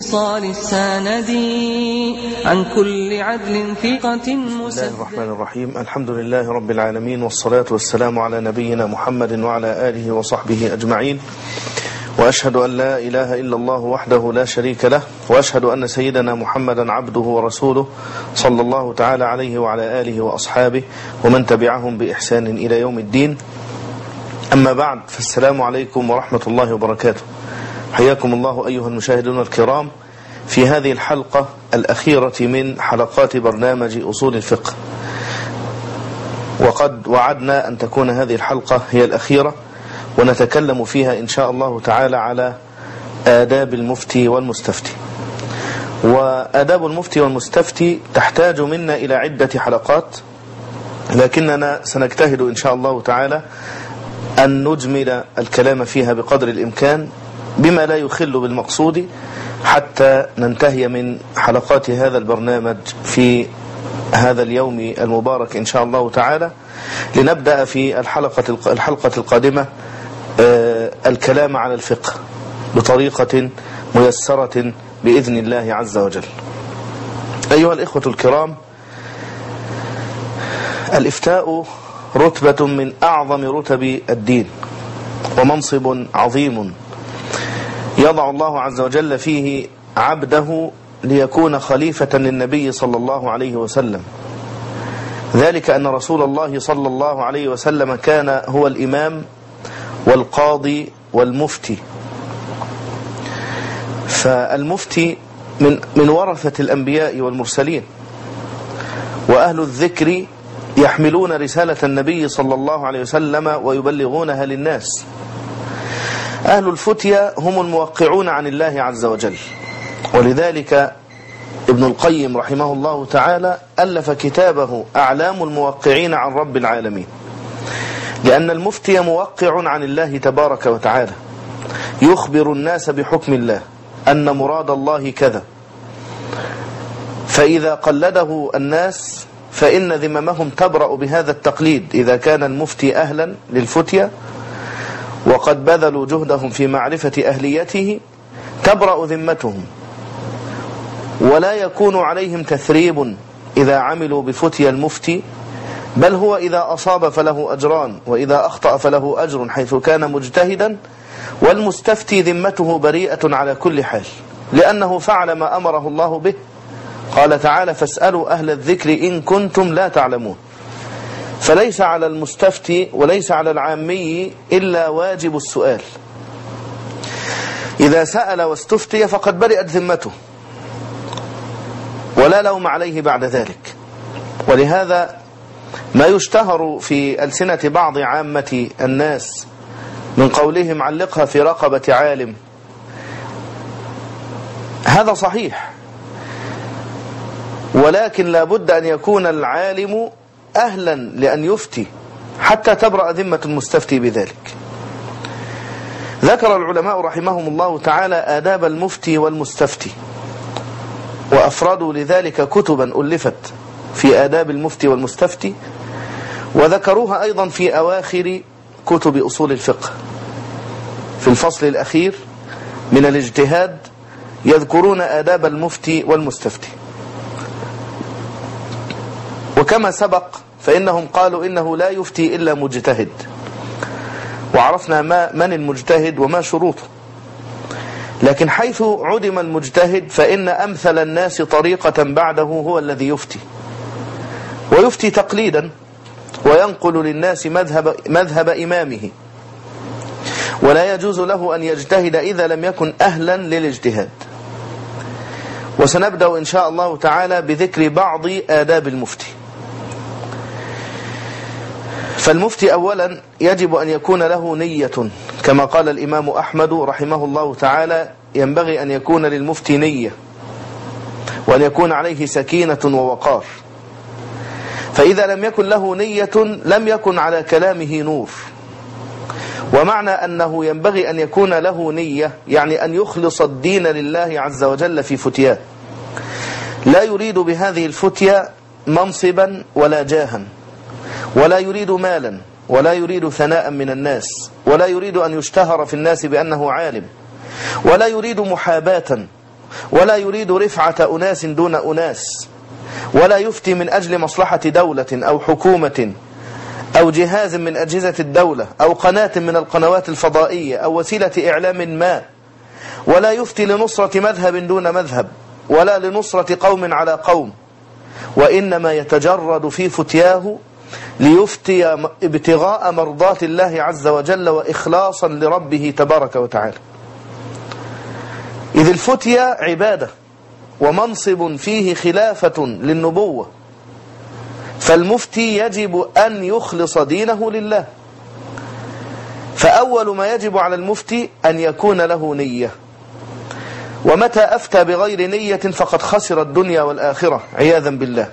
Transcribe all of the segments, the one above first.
صال الساند عن كل عدل ثقة بسم الله الرحمن الرحيم. الحمد لله رب العالمين، والصلاة والسلام على نبينا محمد وعلى آله وصحبه أجمعين، وأشهد أن لا إله إلا الله وحده لا شريك له، وأشهد أن سيدنا محمدا عبده ورسوله صلى الله تعالى عليه وعلى آله وأصحابه ومن تبعهم بإحسان إلى يوم الدين. أما بعد، فالسلام عليكم ورحمة الله وبركاته. حياكم الله أيها المشاهدون الكرام في هذه الحلقة الأخيرة من حلقات برنامج أصول الفقه، وقد وعدنا أن تكون هذه الحلقة هي الأخيرة، ونتكلم فيها إن شاء الله تعالى على آداب المفتي والمستفتي. وآداب المفتي والمستفتي تحتاج منا إلى عدة حلقات، لكننا سنجتهد إن شاء الله تعالى أن نجمل الكلام فيها بقدر الإمكان بما لا يخل بالمقصود، حتى ننتهي من حلقات هذا البرنامج في هذا اليوم المبارك إن شاء الله تعالى، لنبدأ في الحلقة القادمة الكلام على الفقه بطريقة ميسرة بإذن الله عز وجل. أيها الإخوة الكرام، الإفتاء رتبة من أعظم رتب الدين، ومنصب عظيم يضع الله عز وجل فيه عبده ليكون خليفة للنبي صلى الله عليه وسلم، ذلك أن رسول الله صلى الله عليه وسلم كان هو الإمام والقاضي والمفتي. فالمفتي من ورثة الأنبياء والمرسلين، وأهل الذكر يحملون رسالة النبي صلى الله عليه وسلم ويبلغونها للناس. أهل الفتية هم الموقعون عن الله عز وجل، ولذلك ابن القيم رحمه الله تعالى ألف كتابه أعلام الموقعين عن رب العالمين، لأن المفتي موقع عن الله تبارك وتعالى، يخبر الناس بحكم الله أن مراد الله كذا، فإذا قلده الناس فإن ذممهم تبرأ بهذا التقليد إذا كان المفتي أهلا للفتية وقد بذلوا جهدهم في معرفة أهليته، تبرأ ذمتهم، ولا يكون عليهم تثريب إذا عملوا بفتية المفتي، بل هو إذا أصاب فله أجران، وإذا أخطأ فله أجر حيث كان مجتهدا، والمستفتي ذمته بريئة على كل حال، لأنه فعل ما أمره الله به. قال تعالى: فاسألوا أهل الذكر إن كنتم لا تعلمون. فليس على المستفتي وليس على العامي إلا واجب السؤال. إذا سأل واستفتي فقد برئت ذمته، ولا لوم عليه بعد ذلك. ولهذا ما يشتهر في ألسنة بعض عامة الناس من قولهم علقها في رقبة عالم، هذا صحيح، ولكن لا بد أن يكون العالم أهلا لأن يفتي حتى تبرأ ذمة المستفتي بذلك. ذكر العلماء رحمهم الله تعالى آداب المفتي والمستفتي، وأفردوا لذلك كتبا ألفت في آداب المفتي والمستفتي، وذكروها أيضا في أواخر كتب أصول الفقه. في الفصل الأخير من الاجتهاد يذكرون آداب المفتي والمستفتي. وكما سبق فإنهم قالوا إنه لا يفتي إلا مجتهد، وعرفنا من المجتهد وما شروطه. لكن حيث عدم المجتهد فإن أمثل الناس طريقة بعده هو الذي يفتي، ويفتي تقليدا، وينقل للناس مذهب إمامه، ولا يجوز له أن يجتهد إذا لم يكن أهلا للاجتهاد. وسنبدأ إن شاء الله تعالى بذكر بعض آداب المفتي. فالمفتي أولا يجب أن يكون له نية، كما قال الإمام أحمد رحمه الله تعالى: ينبغي أن يكون للمفتي نية، وأن يكون عليه سكينة ووقار. فإذا لم يكن له نية لم يكن على كلامه نور. ومعنى أنه ينبغي أن يكون له نية يعني أن يخلص الدين لله عز وجل في فتياه، لا يريد بهذه الفتية منصبا ولا جاها، ولا يريد مالا، ولا يريد ثناء من الناس، ولا يريد أن يشتهر في الناس بأنه عالم، ولا يريد محاباة ولا يريد رفعة أناس دون أناس، ولا يفتي من أجل مصلحة دولة أو حكومة أو جهاز من أجهزة الدولة أو قناة من القنوات الفضائية أو وسيلة إعلام ما، ولا يفتي لنصرة مذهب دون مذهب ولا لنصرة قوم على قوم، وإنما يتجرد في فتياه ليفتي ابتغاء مرضات الله عز وجل وإخلاصا لربه تبارك وتعالى. إذ الفتية عبادة ومنصب فيه خلافة للنبوة، فالمفتي يجب أن يخلص دينه لله. فأول ما يجب على المفتي أن يكون له نية، ومتى أفتى بغير نية فقد خسر الدنيا والآخرة عياذا بالله.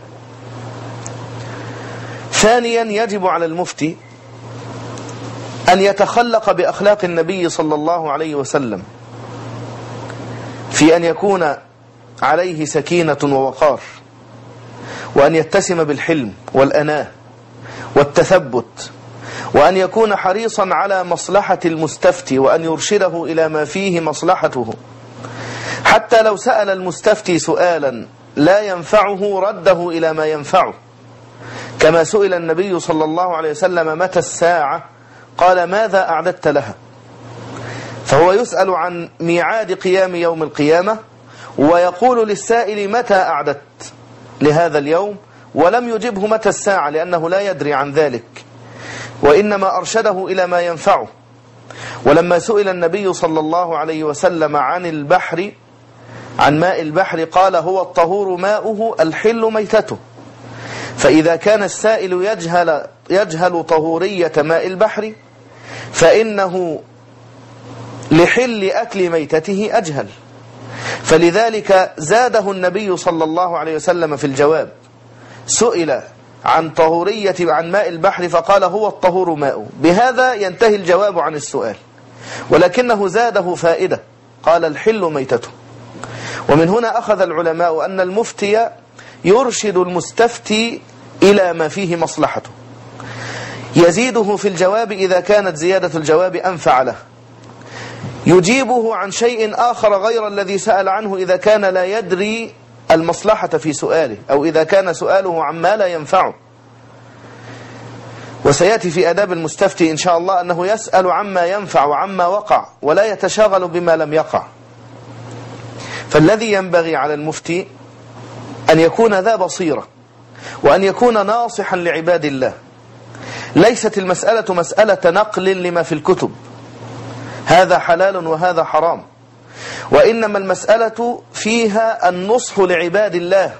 ثانيا يجب على المفتي أن يتخلق بأخلاق النبي صلى الله عليه وسلم، في أن يكون عليه سكينة ووقار، وأن يتسم بالحلم والأناة والتثبت، وأن يكون حريصا على مصلحة المستفتي وأن يرشده إلى ما فيه مصلحته، حتى لو سأل المستفتي سؤالا لا ينفعه رده إلى ما ينفعه، كما سئل النبي صلى الله عليه وسلم متى الساعة؟ قال ماذا أعددت لها؟ فهو يسأل عن ميعاد قيام يوم القيامة، ويقول للسائل متى أعددت لهذا اليوم؟ ولم يجبه متى الساعة لأنه لا يدري عن ذلك، وإنما أرشده إلى ما ينفعه. ولما سئل النبي صلى الله عليه وسلم عن البحر، عن ماء البحر، قال هو الطهور ماؤه الحل ميتته. فإذا كان السائل يجهل طهورية ماء البحر فإنه لحل أكل ميتته أجهل، فلذلك زاده النبي صلى الله عليه وسلم في الجواب. سئل عن طهورية عن ماء البحر فقال هو الطهور ماؤه، بهذا ينتهي الجواب عن السؤال، ولكنه زاده فائدة، قال الحل ميتته. ومن هنا أخذ العلماء أن المفتي يرشد المستفتي إلى ما فيه مصلحته، يزيده في الجواب إذا كانت زيادة الجواب أنفع له، يجيبه عن شيء آخر غير الذي سأل عنه إذا كان لا يدري المصلحة في سؤاله، أو إذا كان سؤاله عما لا ينفعه. وسيأتي في آداب المستفتي إن شاء الله أنه يسأل عما ينفع وعما وقع، ولا يتشاغل بما لم يقع. فالذي ينبغي على المفتي أن يكون ذا بصيرة، وأن يكون ناصحا لعباد الله. ليست المسألة مسألة نقل لما في الكتب، هذا حلال وهذا حرام، وإنما المسألة فيها النصح لعباد الله،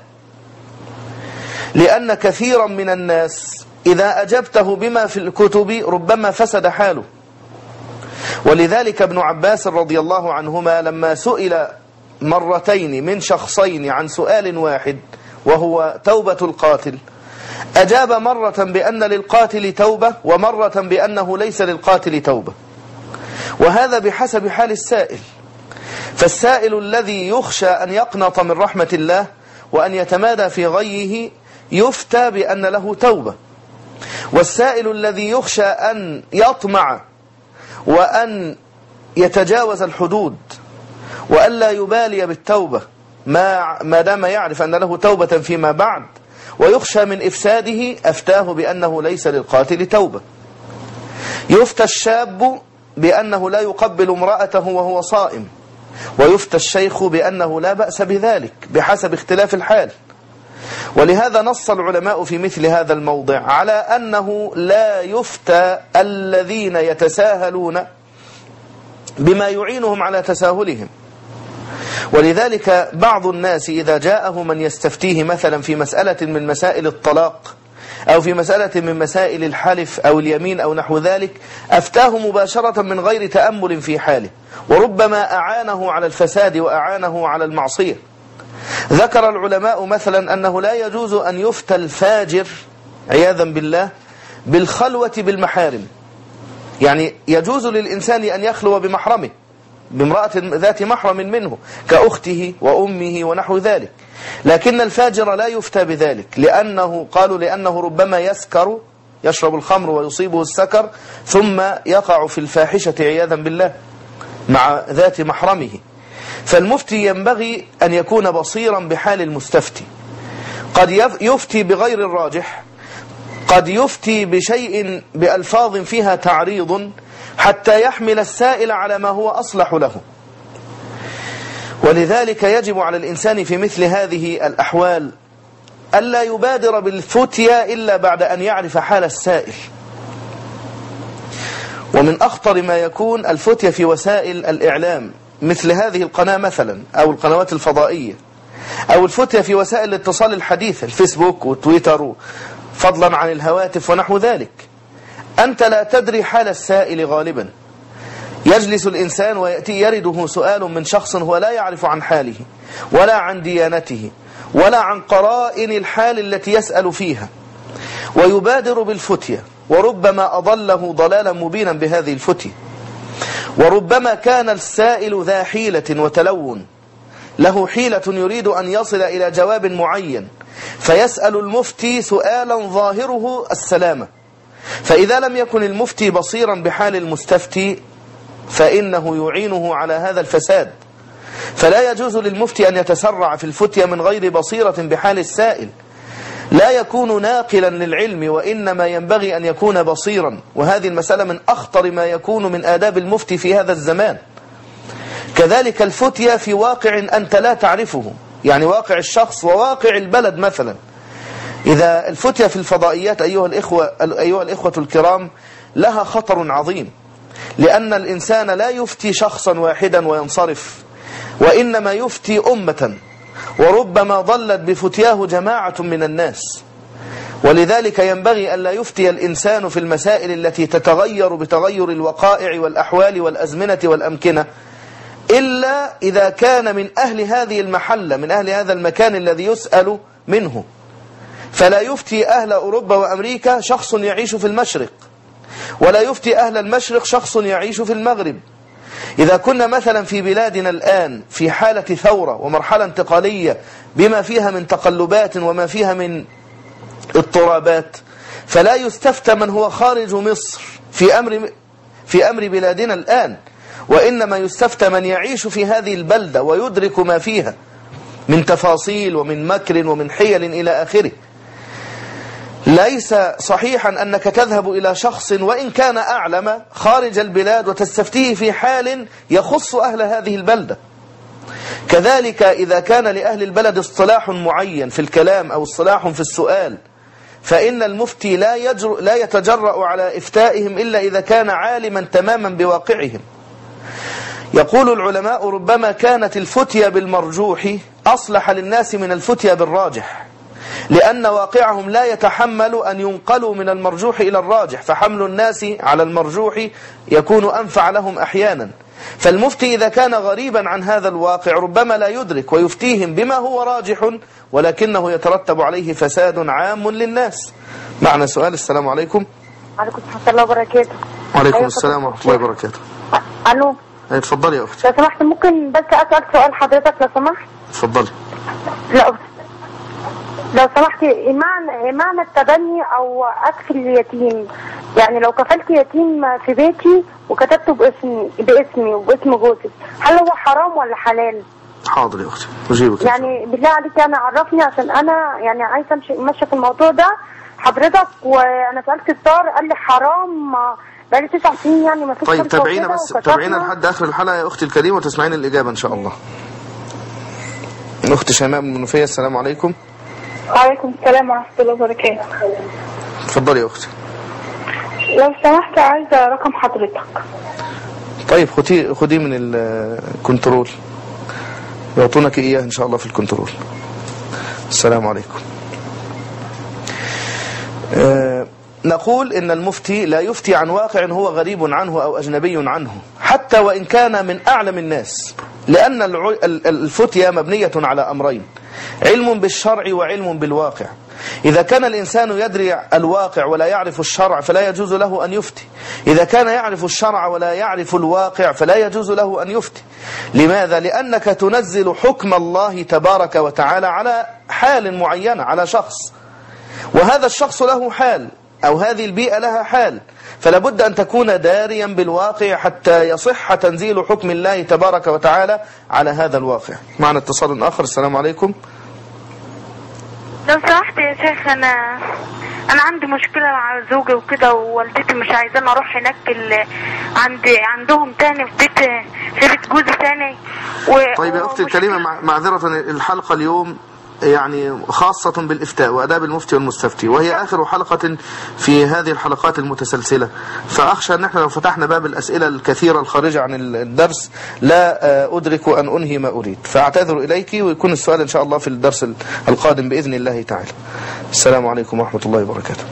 لأن كثيرا من الناس إذا أجبته بما في الكتب ربما فسد حاله. ولذلك ابن عباس رضي الله عنهما لما سئل مرتين من شخصين عن سؤال واحد وهو توبة القاتل، أجاب مرة بأن للقاتل توبة ومرة بأنه ليس للقاتل توبة، وهذا بحسب حال السائل. فالسائل الذي يخشى أن يقنط من رحمة الله وأن يتمادى في غيه يفتى بأن له توبة، والسائل الذي يخشى أن يطمع وأن يتجاوز الحدود وأن لا يبالي بالتوبة ما دام يعرف أن له توبة فيما بعد ويخشى من إفساده، أفتاه بأنه ليس للقاتل توبة. يفتى الشاب بأنه لا يقبل امرأته وهو صائم، ويفتى الشيخ بأنه لا بأس بذلك بحسب اختلاف الحال. ولهذا نص العلماء في مثل هذا الموضع على أنه لا يفتى الذين يتساهلون بما يعينهم على تساهلهم. ولذلك بعض الناس إذا جاءه من يستفتيه مثلا في مسألة من مسائل الطلاق أو في مسألة من مسائل الحلف أو اليمين أو نحو ذلك، أفتاه مباشرة من غير تأمل في حاله، وربما أعانه على الفساد وأعانه على المعصية. ذكر العلماء مثلا أنه لا يجوز أن يفتى الفاجر عياذا بالله بالخلوة بالمحارم، يعني يجوز للإنسان أن يخلو بمحرمه بامرأة ذات محرم منه كأخته وأمه ونحو ذلك، لكن الفاجر لا يفتى بذلك، لأنه ربما يسكر، يشرب الخمر ويصيبه السكر ثم يقع في الفاحشة عياذا بالله مع ذات محرمه. فالمفتي ينبغي أن يكون بصيرا بحال المستفتي. قد يفتي بغير الراجح، قد يفتي بشيء بألفاظ فيها تعريض حتى يحمل السائل على ما هو أصلح له. ولذلك يجب على الإنسان في مثل هذه الأحوال ألا يبادر بالفتيا إلا بعد أن يعرف حال السائل. ومن أخطر ما يكون الفتيا في وسائل الإعلام مثل هذه القناة مثلا، أو القنوات الفضائية، أو الفتيا في وسائل الاتصال الحديثة، الفيسبوك وتويتر، فضلا عن الهواتف ونحو ذلك. أنت لا تدري حال السائل غالبا. يجلس الإنسان ويأتي يرده سؤال من شخص هو لا يعرف عن حاله ولا عن ديانته ولا عن قرائن الحال التي يسأل فيها، ويبادر بالفتية، وربما أضله ضلالا مبينا بهذه الفتية. وربما كان السائل ذا حيلة وتلون، له حيلة يريد أن يصل إلى جواب معين، فيسأل المفتي سؤالا ظاهره السلامة. فإذا لم يكن المفتي بصيرا بحال المستفتي فإنه يعينه على هذا الفساد. فلا يجوز للمفتي أن يتسرع في الفتية من غير بصيرة بحال السائل، لا يكون ناقلا للعلم، وإنما ينبغي أن يكون بصيرا. وهذه المسألة من أخطر ما يكون من آداب المفتي في هذا الزمان. كذلك الفتية في واقع أنت لا تعرفه، يعني واقع الشخص وواقع البلد مثلا. إذا الفتية في الفضائيات أيها الإخوة الكرام لها خطر عظيم، لأن الإنسان لا يفتي شخصا واحدا وينصرف، وإنما يفتي أمة، وربما ضلت بفتياه جماعة من الناس. ولذلك ينبغي أن لا يفتي الإنسان في المسائل التي تتغير بتغير الوقائع والأحوال والأزمنة والأمكنة إلا إذا كان من أهل هذه المحلة، من أهل هذا المكان الذي يسأل منه. فلا يفتي أهل أوروبا وأمريكا شخص يعيش في المشرق، ولا يفتي أهل المشرق شخص يعيش في المغرب. إذا كنا مثلا في بلادنا الآن في حالة ثورة ومرحلة انتقالية بما فيها من تقلبات وما فيها من اضطرابات، فلا يستفتى من هو خارج مصر في أمر بلادنا الآن، وإنما يستفتى من يعيش في هذه البلدة ويدرك ما فيها من تفاصيل ومن مكر ومن حيل إلى آخره. ليس صحيحا أنك تذهب إلى شخص وإن كان أعلم خارج البلاد وتستفتيه في حال يخص أهل هذه البلدة. كذلك إذا كان لأهل البلد اصطلاح معين في الكلام أو اصطلاح في السؤال، فإن المفتي لا يتجرأ على إفتائهم إلا إذا كان عالما تماما بواقعهم. يقول العلماء ربما كانت الفتية بالمرجوح أصلح للناس من الفتية بالراجح، لأن واقعهم لا يتحمل أن ينقلوا من المرجوح إلى الراجح، فحمل الناس على المرجوح يكون أنفع لهم أحيانا. فالمفتي إذا كان غريبا عن هذا الواقع ربما لا يدرك ويفتيهم بما هو راجح، ولكنه يترتب عليه فساد عام للناس. معنا سؤال. السلام عليكم. وعليكم السلام وبركاته. وعليكم السلام ورحمة الله وبركاته. ألو. اتفضلي يا أختي. لو سمحت ممكن بس أسأل سؤال حضرتك لو سمحت؟ اتفضلي. لو سمحت، معنى التبني أو أكفل اليتيم، يعني لو كفلت يتيم في بيتي وكتبته باسمي وباسم جوزي، هل هو حرام ولا حلال؟ حاضر يا أختي أجيبك. يعني بالله عليك أنا عرفني، عشان أنا يعني عايزة أمشي في الموضوع ده حضرتك. وأنا سألت الدار قال لي حرام بقالي 9 سنين، يعني ما فيش. طيب تابعينا لحد آخر الحلقة يا أختي الكريمة وتسمعين الإجابة إن شاء الله. أختي شيماء من المنوفية. السلام عليكم. وعليكم السلام ورحمة الله وبركاته. اتفضلي يا أختي. لو سمحت عايزة رقم حضرتك. طيب خديه من الكنترول، يعطونك إياه إن شاء الله في الكنترول. السلام عليكم. نقول إن المفتي لا يفتي عن واقع هو غريب عنه أو أجنبي عنه، حتى وإن كان من أعلم الناس، لأن الفتية مبنية على أمرين: علم بالشرع وعلم بالواقع. إذا كان الإنسان يدري الواقع ولا يعرف الشرع فلا يجوز له أن يفتي. إذا كان يعرف الشرع ولا يعرف الواقع فلا يجوز له أن يفتي. لماذا؟ لأنك تنزل حكم الله تبارك وتعالى على حال معينة، على شخص، وهذا الشخص له حال أو هذه البيئة لها حال، فلا بد أن تكون داريا بالواقع حتى يصح تنزيل حكم الله تبارك وتعالى على هذا الواقع. معنا اتصال آخر. السلام عليكم. لو سمحت يا شيخ، انا عندي مشكله مع زوجي وكده، ووالدتي مش عايزاني اروح هناك عندهم تاني في بيت جوزي تاني. طيب يا اختي الكريمه، معذره الحلقه اليوم يعني خاصة بالإفتاء وأداب المفتي والمستفتي، وهي آخر حلقة في هذه الحلقات المتسلسلة، فأخشى أن احنا لو فتحنا باب الأسئلة الكثيرة الخارجة عن الدرس لا أدرك أن أنهي ما أريد، فأعتذر إليك، ويكون السؤال إن شاء الله في الدرس القادم بإذن الله تعالى. السلام عليكم ورحمة الله وبركاته.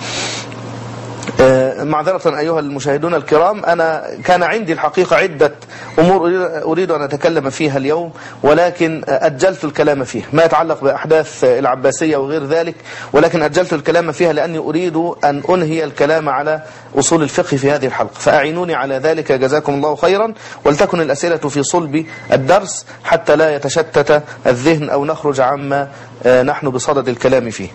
معذرة أيها المشاهدون الكرام، أنا كان عندي الحقيقة عدة أمور أريد أن أتكلم فيها اليوم، ولكن أجلت الكلام فيها ما يتعلق بأحداث العباسية وغير ذلك، ولكن أجلت الكلام فيها لأني أريد أن أنهي الكلام على أصول الفقه في هذه الحلقة، فأعينوني على ذلك جزاكم الله خيرا، ولتكن الأسئلة في صلب الدرس حتى لا يتشتت الذهن أو نخرج عما نحن بصدد الكلام فيه.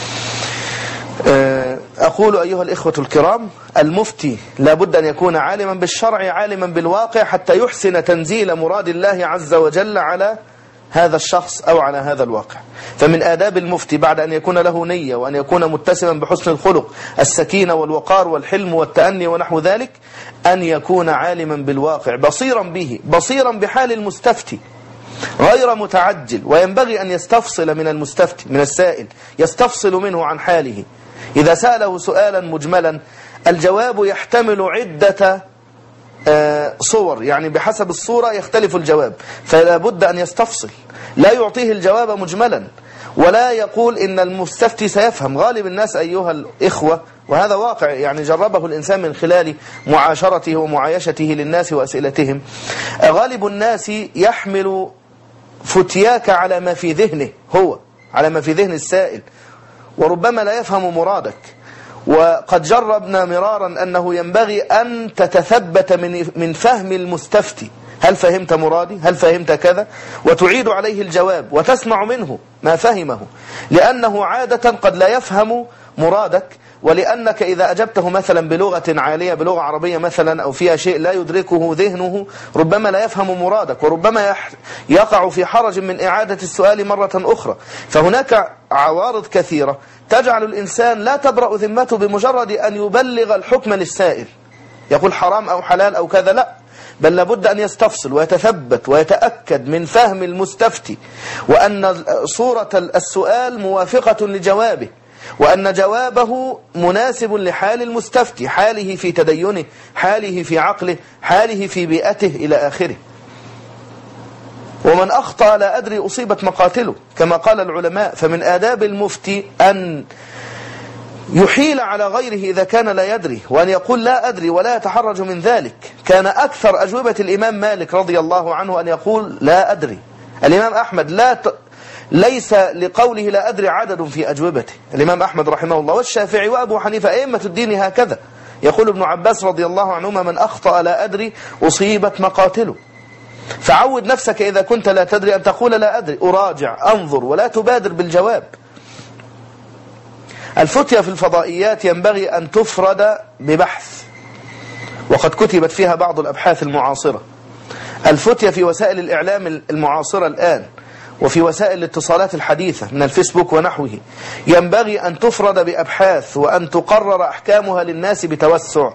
أقول أيها الإخوة الكرام، المفتي لابد أن يكون عالما بالشرع عالما بالواقع حتى يحسن تنزيل مراد الله عز وجل على هذا الشخص أو على هذا الواقع. فمن آداب المفتي بعد أن يكون له نية وأن يكون متسما بحسن الخلق، السكينة والوقار والحلم والتأني ونحو ذلك، أن يكون عالما بالواقع بصيرا به، بصيرا بحال المستفتي غير متعجل، وينبغي أن يستفصل من المستفتي من السائل، يستفصل منه عن حاله. إذا سأله سؤالا مجملا الجواب يحتمل عدة صور، يعني بحسب الصورة يختلف الجواب، فلا بد أن يستفصل، لا يعطيه الجواب مجملا ولا يقول إن المستفتي سيفهم. غالب الناس أيها الإخوة، وهذا واقع يعني جربه الإنسان من خلال معاشرته ومعايشته للناس وأسئلتهم، غالب الناس يحمل فتياك على ما في ذهنه هو، على ما في ذهن السائل، وربما لا يفهم مرادك. وقد جربنا مرارا أنه ينبغي أن تتثبت من فهم المستفتي، هل فهمت مرادي؟ هل فهمت كذا؟ وتعيد عليه الجواب وتسمع منه ما فهمه، لأنه عادة قد لا يفهم مرادك، ولأنك إذا أجبته مثلا بلغة عالية، بلغة عربية مثلا، أو فيها شيء لا يدركه ذهنه، ربما لا يفهم مرادك، وربما يقع في حرج من إعادة السؤال مرة أخرى. فهناك عوارض كثيرة تجعل الإنسان لا تبرأ ذمته بمجرد أن يبلغ الحكم للسائل، يقول حرام أو حلال أو كذا، لا، بل لابد أن يستفصل ويتثبت ويتأكد من فهم المستفتي، وأن صورة السؤال موافقة لجوابه، وأن جوابه مناسب لحال المستفتي، حاله في تدينه، حاله في عقله، حاله في بيئته إلى آخره. ومن أخطأ لا أدري أصيبت مقاتله كما قال العلماء. فمن آداب المفتي أن يحيل على غيره إذا كان لا يدري، وأن يقول لا أدري ولا يتحرج من ذلك. كان أكثر أجوبة الإمام مالك رضي الله عنه أن يقول لا أدري. الإمام أحمد ليس لقوله لا أدري عدد في أجوبته، الإمام أحمد رحمه الله والشافعي وأبو حنيفة أئمة الدين هكذا. يقول ابن عباس رضي الله عنهما من أخطأ لا أدري أصيبت مقاتله. فعود نفسك إذا كنت لا تدري أن تقول لا أدري، أراجع، أنظر، ولا تبادر بالجواب. الفتية في الفضائيات ينبغي أن تفرد ببحث، وقد كتبت فيها بعض الأبحاث المعاصرة. الفتية في وسائل الإعلام المعاصرة الآن، وفي وسائل الاتصالات الحديثة من الفيسبوك ونحوه، ينبغي أن تفرد بأبحاث، وأن تقرر أحكامها للناس بتوسع.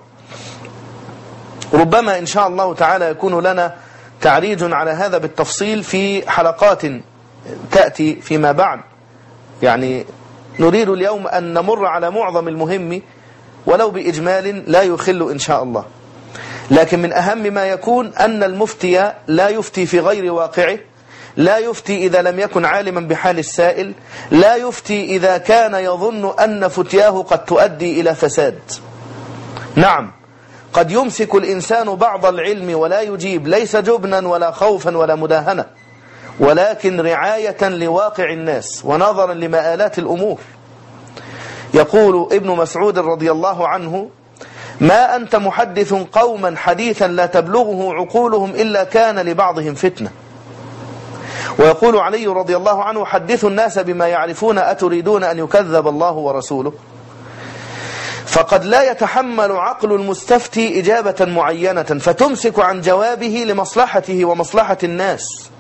ربما إن شاء الله تعالى يكون لنا تعريج على هذا بالتفصيل في حلقات تأتي فيما بعد. يعني نريد اليوم أن نمر على معظم المهم ولو بإجمال لا يخل إن شاء الله. لكن من أهم ما يكون أن المفتي لا يفتي في غير واقعه، لا يفتي إذا لم يكن عالما بحال السائل، لا يفتي إذا كان يظن أن فتياه قد تؤدي إلى فساد. نعم، قد يمسك الإنسان بعض العلم ولا يجيب، ليس جبنا ولا خوفا ولا مداهنة، ولكن رعاية لواقع الناس ونظرا لمآلات الأمور. يقول ابن مسعود رضي الله عنه: ما أنت محدث قوما حديثا لا تبلغه عقولهم إلا كان لبعضهم فتنة. ويقول علي رضي الله عنه: حدثوا الناس بما يعرفون أتريدون أن يكذب الله ورسوله. فقد لا يتحمل عقل المستفتي إجابة معينة فتمسك عن جوابه لمصلحته ومصلحة الناس،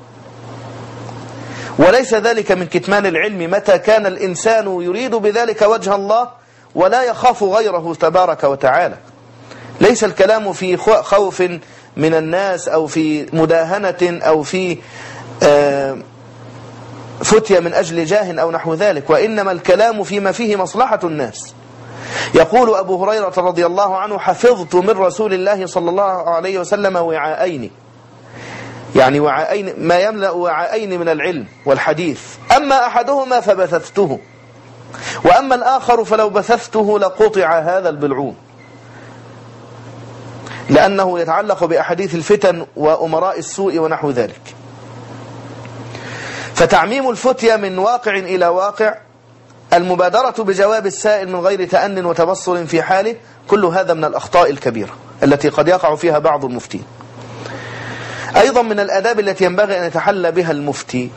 وليس ذلك من كتمان العلم متى كان الإنسان يريد بذلك وجه الله ولا يخاف غيره تبارك وتعالى. ليس الكلام في خوف من الناس أو في مداهنة أو في فتية من أجل جاه أو نحو ذلك، وإنما الكلام فيما فيه مصلحة الناس. يقول أبو هريرة رضي الله عنه: حفظت من رسول الله صلى الله عليه وسلم وعاءين، يعني وعاءين ما يملأ وعاءين من العلم والحديث، أما أحدهما فبثثته وأما الآخر فلو بثثته لقطع هذا البلعوم، لأنه يتعلق بأحاديث الفتن وأمراء السوء ونحو ذلك. فتعميم الفتية من واقع إلى واقع، المبادرة بجواب السائل من غير تأن وتبصر في حاله، كل هذا من الأخطاء الكبيرة التي قد يقع فيها بعض المفتين. أيضا من الآداب التي ينبغي أن يتحلى بها المفتي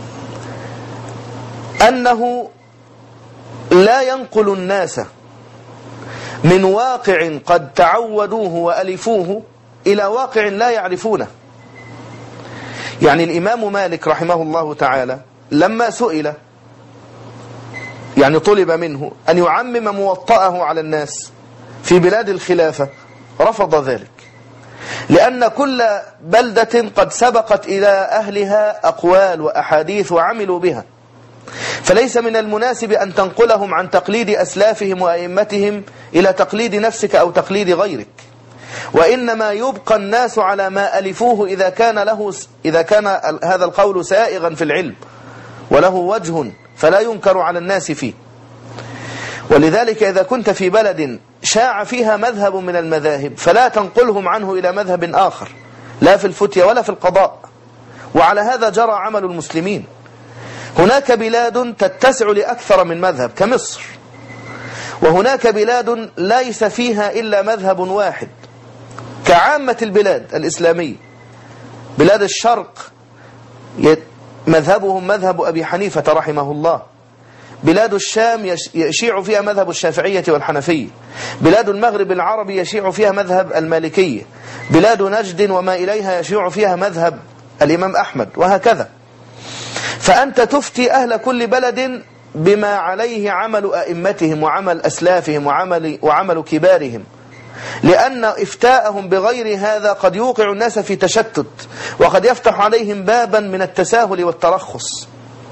أنه لا ينقل الناس من واقع قد تعودوه وألفوه إلى واقع لا يعرفونه. يعني الإمام مالك رحمه الله تعالى لما سئل، يعني طلب منه أن يعمم موطأه على الناس في بلاد الخلافة، رفض ذلك، لأن كل بلدة قد سبقت إلى أهلها أقوال وأحاديث وعملوا بها، فليس من المناسب أن تنقلهم عن تقليد أسلافهم وأئمتهم إلى تقليد نفسك أو تقليد غيرك، وإنما يبقى الناس على ما ألفوه إذا كان هذا القول سائغا في العلم وله وجه فلا ينكر على الناس فيه. ولذلك إذا كنت في بلد شاع فيها مذهب من المذاهب فلا تنقلهم عنه إلى مذهب آخر، لا في الفتية ولا في القضاء. وعلى هذا جرى عمل المسلمين. هناك بلاد تتسع لأكثر من مذهب كمصر، وهناك بلاد ليس فيها إلا مذهب واحد كعامة البلاد الإسلامية. بلاد الشرق مذهبهم مذهب أبي حنيفة رحمه الله، بلاد الشام يشيع فيها مذهب الشافعية والحنفية، بلاد المغرب العربي يشيع فيها مذهب المالكية، بلاد نجد وما إليها يشيع فيها مذهب الإمام أحمد، وهكذا. فأنت تفتي أهل كل بلد بما عليه عمل أئمتهم وعمل أسلافهم وعمل كبارهم، لأن إفتاءهم بغير هذا قد يوقع الناس في تشتت، وقد يفتح عليهم بابا من التساهل والترخص.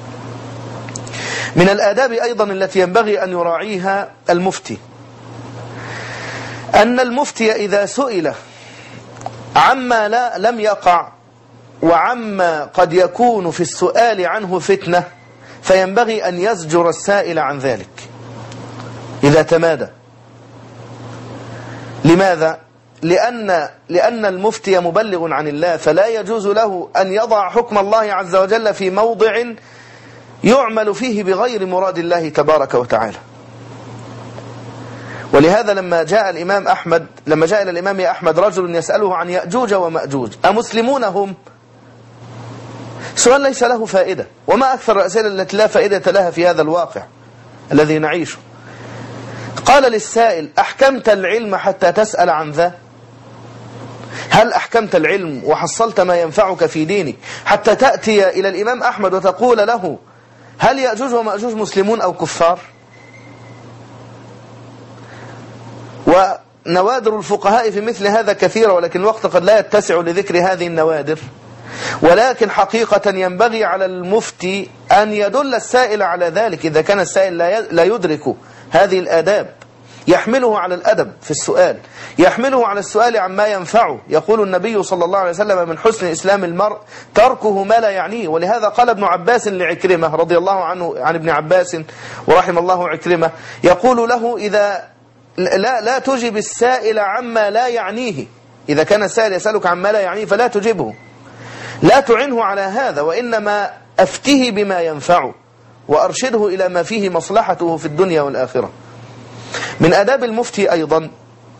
من الآداب أيضا التي ينبغي أن يراعيها المفتي أن المفتي إذا سئل عما لم يقع وعما قد يكون في السؤال عنه فتنة، فينبغي أن يزجر السائل عن ذلك إذا تمادى. لماذا؟ لأن المفتي مبلغ عن الله، فلا يجوز له أن يضع حكم الله عز وجل في موضع يعمل فيه بغير مراد الله تبارك وتعالى. ولهذا لما جاء إلى الإمام أحمد رجل يسأله عن يأجوج ومأجوج أمسلمون هم؟ سؤال ليس له فائدة، وما أكثر الأسئلة التي لا فائدة لها في هذا الواقع الذي نعيشه. قال للسائل: أحكمت العلم حتى تسأل عن ذا؟ هل أحكمت العلم وحصلت ما ينفعك في دينك حتى تأتي إلى الإمام أحمد وتقول له: هل يأجوج ومأجوج مسلمون أو كفار؟ ونوادر الفقهاء في مثل هذا كثيرة، ولكن الوقت قد لا يتسع لذكر هذه النوادر. ولكن حقيقة ينبغي على المفتي أن يدل السائل على ذلك إذا كان السائل لا يدرك هذه الآداب. يحمله على الأدب في السؤال، يحمله على السؤال عما ينفعه. يقول النبي صلى الله عليه وسلم: من حسن إسلام المرء تركه ما لا يعنيه. ولهذا قال ابن عباس لعكرمة رضي الله عنه عن ابن عباس ورحم الله عكرمة، يقول له: إذا لا تجب السائل عما لا يعنيه. إذا كان السائل يسألك عما لا يعنيه فلا تجبه، لا تعنه على هذا، وإنما أفته بما ينفعه وأرشده إلى ما فيه مصلحته في الدنيا والآخرة. من آداب المفتي أيضا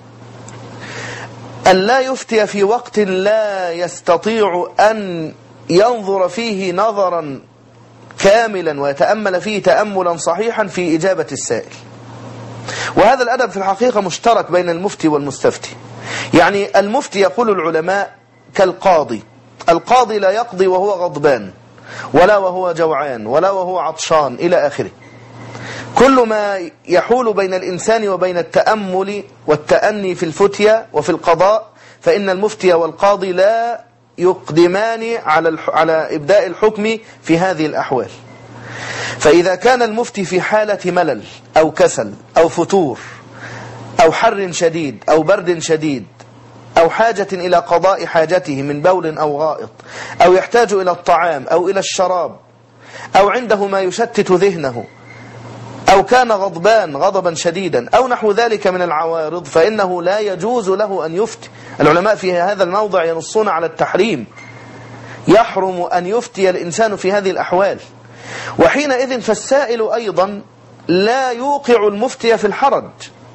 أن لا يفتي في وقت لا يستطيع أن ينظر فيه نظرا كاملا ويتأمل فيه تأملا صحيحا في إجابة السائل. وهذا الأدب في الحقيقة مشترك بين المفتي والمستفتي. يعني المفتي يقول العلماء كالقاضي، القاضي لا يقضي وهو غضبان ولا وهو جوعان ولا وهو عطشان إلى آخره. كل ما يحول بين الإنسان وبين التأمل والتأني في الفتية وفي القضاء فإن المفتي والقاضي لا يقدمان على إبداء الحكم في هذه الأحوال. فإذا كان المفتي في حالة ملل أو كسل أو فتور أو حر شديد أو برد شديد أو حاجة إلى قضاء حاجته من بول أو غائط أو يحتاج إلى الطعام أو إلى الشراب أو عنده ما يشتت ذهنه أو كان غضبان غضبا شديدا أو نحو ذلك من العوارض فإنه لا يجوز له أن يفتي. العلماء في هذا الموضع ينصون على التحريم، يحرم أن يفتي الإنسان في هذه الأحوال. وحينئذ فالسائل أيضا لا يوقع المفتي في الحرج،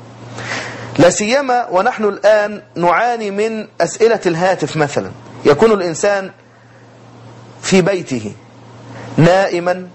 لا سيما ونحن الآن نعاني من أسئلة الهاتف مثلا. يكون الإنسان في بيته نائما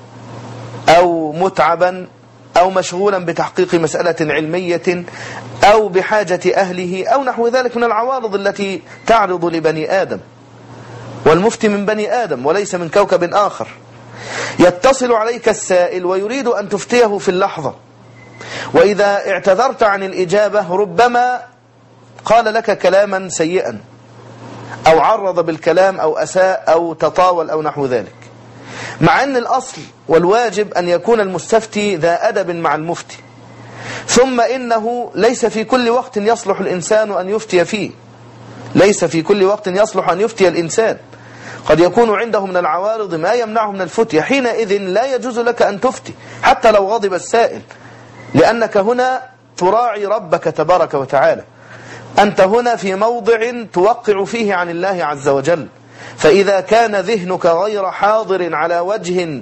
أو متعبا أو مشغولا بتحقيق مسألة علمية أو بحاجة أهله أو نحو ذلك من العوارض التي تعرض لبني آدم، والمفتي من بني آدم وليس من كوكب آخر. يتصل عليك السائل ويريد أن تفتيه في اللحظة، وإذا اعتذرت عن الإجابة ربما قال لك كلاما سيئا أو عرض بالكلام أو أساء أو تطاول أو نحو ذلك، مع أن الأصل والواجب أن يكون المستفتي ذا أدب مع المفتي. ثم إنه ليس في كل وقت يصلح الإنسان أن يفتي فيه، ليس في كل وقت يصلح أن يفتي الإنسان، قد يكون عنده من العوارض ما يمنعه من الفتية. حينئذ لا يجوز لك أن تفتي حتى لو غضب السائل، لأنك هنا تراعي ربك تبارك وتعالى، أنت هنا في موضع توقع فيه عن الله عز وجل. فإذا كان ذهنك غير حاضر على وجه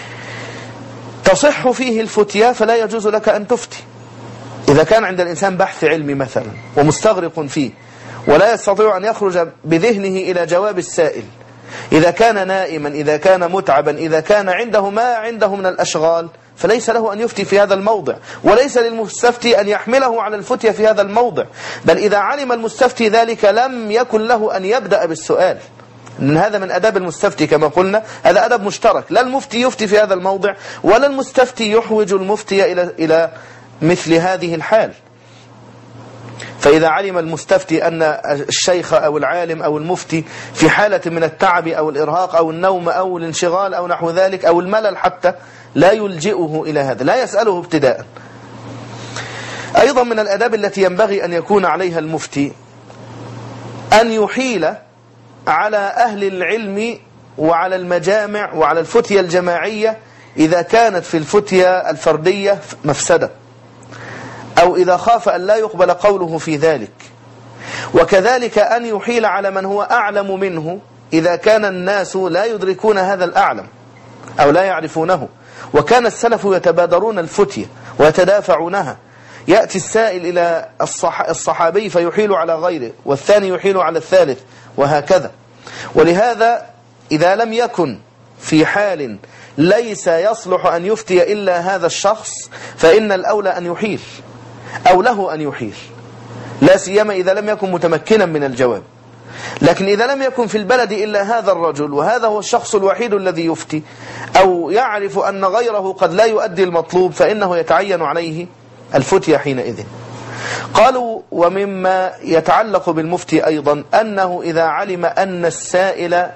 تصح فيه الفتية فلا يجوز لك أن تفتي. إذا كان عند الإنسان بحث علمي مثلا ومستغرق فيه ولا يستطيع أن يخرج بذهنه إلى جواب السائل، إذا كان نائما، إذا كان متعبا، إذا كان عنده ما عنده من الأشغال، فليس له أن يفتي في هذا الموضع، وليس للمستفتي أن يحمله على الفتية في هذا الموضع. بل إذا علم المستفتي ذلك لم يكن له أن يبدأ بالسؤال، إن هذا من أداب المستفتي كما قلنا، هذا أدب مشترك، لا المفتي يفتي في هذا الموضع ولا المستفتي يحوج المفتي إلى مثل هذه الحال. فإذا علم المستفتي أن الشيخ أو العالم أو المفتي في حالة من التعب أو الإرهاق أو النوم أو الانشغال أو نحو ذلك أو الملل حتى، لا يلجئه إلى هذا، لا يسأله ابتداء. أيضا من الأداب التي ينبغي أن يكون عليها المفتي أن يحيل على أهل العلم وعلى المجامع وعلى الفتية الجماعية إذا كانت في الفتية الفردية مفسدة، أو إذا خاف أن لا يقبل قوله في ذلك. وكذلك أن يحيل على من هو أعلم منه إذا كان الناس لا يدركون هذا الأعلم أو لا يعرفونه. وكان السلف يتبادرون الفتية ويتدافعونها، يأتي السائل إلى الصحابي فيحيل على غيره، والثاني يحيل على الثالث، وهكذا. ولهذا إذا لم يكن في حال ليس يصلح أن يفتي إلا هذا الشخص فإن الأولى أن يحيل أو له أن يحيل، لا سيما إذا لم يكن متمكنا من الجواب. لكن إذا لم يكن في البلد إلا هذا الرجل وهذا هو الشخص الوحيد الذي يفتي، أو يعرف أن غيره قد لا يؤدي المطلوب، فإنه يتعين عليه الفتية حينئذ. قالوا ومما يتعلق بالمفتي أيضا أنه إذا علم أن السائل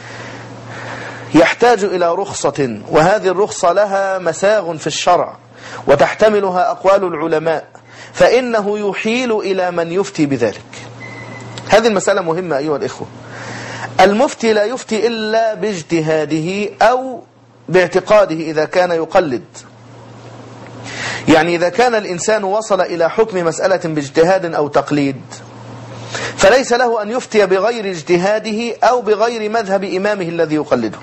يحتاج إلى رخصة، وهذه الرخصة لها مساغ في الشرع وتحتملها أقوال العلماء، فإنه يحيل إلى من يفتي بذلك. هذه المسألة مهمة أيها الإخوة. المفتي لا يفتي إلا باجتهاده أو باعتقاده إذا كان يقلد. يعني إذا كان الإنسان وصل إلى حكم مسألة باجتهاد أو تقليد فليس له أن يفتي بغير اجتهاده أو بغير مذهب إمامه الذي يقلده.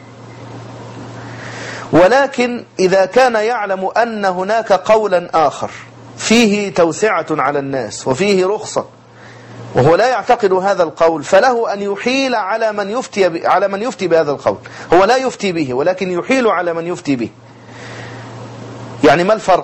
ولكن إذا كان يعلم أن هناك قولا آخر فيه توسعة على الناس وفيه رخصة وهو لا يعتقد هذا القول، فله أن يحيل على من يفتي بهذا القول. هو لا يفتي به ولكن يحيل على من يفتي به. يعني ما الفرق؟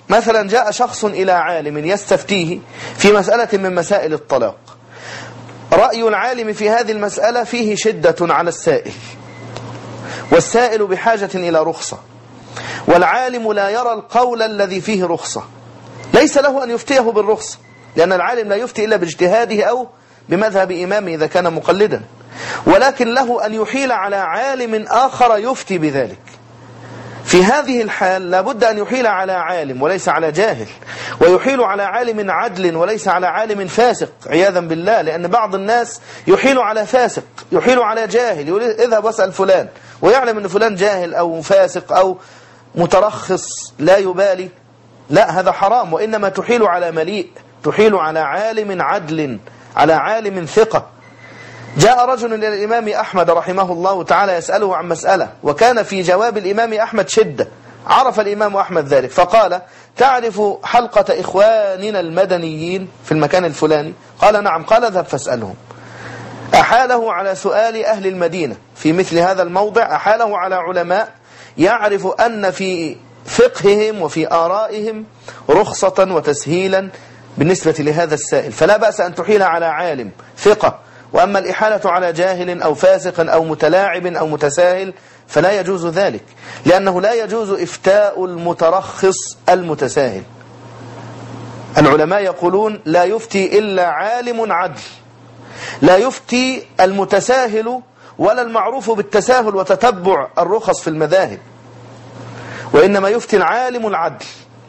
مثلا جاء شخص إلى عالم يستفتيه في مسألة من مسائل الطلاق، رأي العالم في هذه المسألة فيه شدة على السائل، والسائل بحاجة إلى رخصة، والعالم لا يرى القول الذي فيه رخصة، ليس له أن يفتيه بالرخصة، لأن العالم لا يفتي إلا باجتهاده أو بمذهب إمامه إذا كان مقلدا، ولكن له أن يحيل على عالم آخر يفتي بذلك. في هذه الحال لابد أن يحيل على عالم وليس على جاهل، ويحيل على عالم عدل وليس على عالم فاسق عياذا بالله، لأن بعض الناس يحيل على فاسق، يحيل على جاهل، يقول اذهب واسأل فلان، ويعلم أن فلان جاهل أو فاسق أو مترخص لا يبالي. لا، هذا حرام، وإنما تحيل على مليء، تحيل على عالم عدل، على عالم ثقة. جاء رجل إلى الإمام أحمد رحمه الله تعالى يسأله عن مسألة، وكان في جواب الإمام أحمد شدة، عرف الإمام أحمد ذلك، فقال: تعرف حلقة إخواننا المدنيين في المكان الفلاني؟ قال: نعم. قال: اذهب فاسألهم. أحاله على سؤال أهل المدينة في مثل هذا الموضع، أحاله على علماء يعرف أن في فقههم وفي آرائهم رخصة وتسهيلا بالنسبة لهذا السائل، فلا بأس أن تحيل على عالم ثقة. وأما الإحالة على جاهل أو فاسق أو متلاعب أو متساهل فلا يجوز ذلك، لأنه لا يجوز إفتاء المترخص المتساهل. العلماء يقولون: لا يفتي إلا عالم عدل، لا يفتي المتساهل ولا المعروف بالتساهل وتتبع الرخص في المذاهب، وإنما يفتي العالم العدل.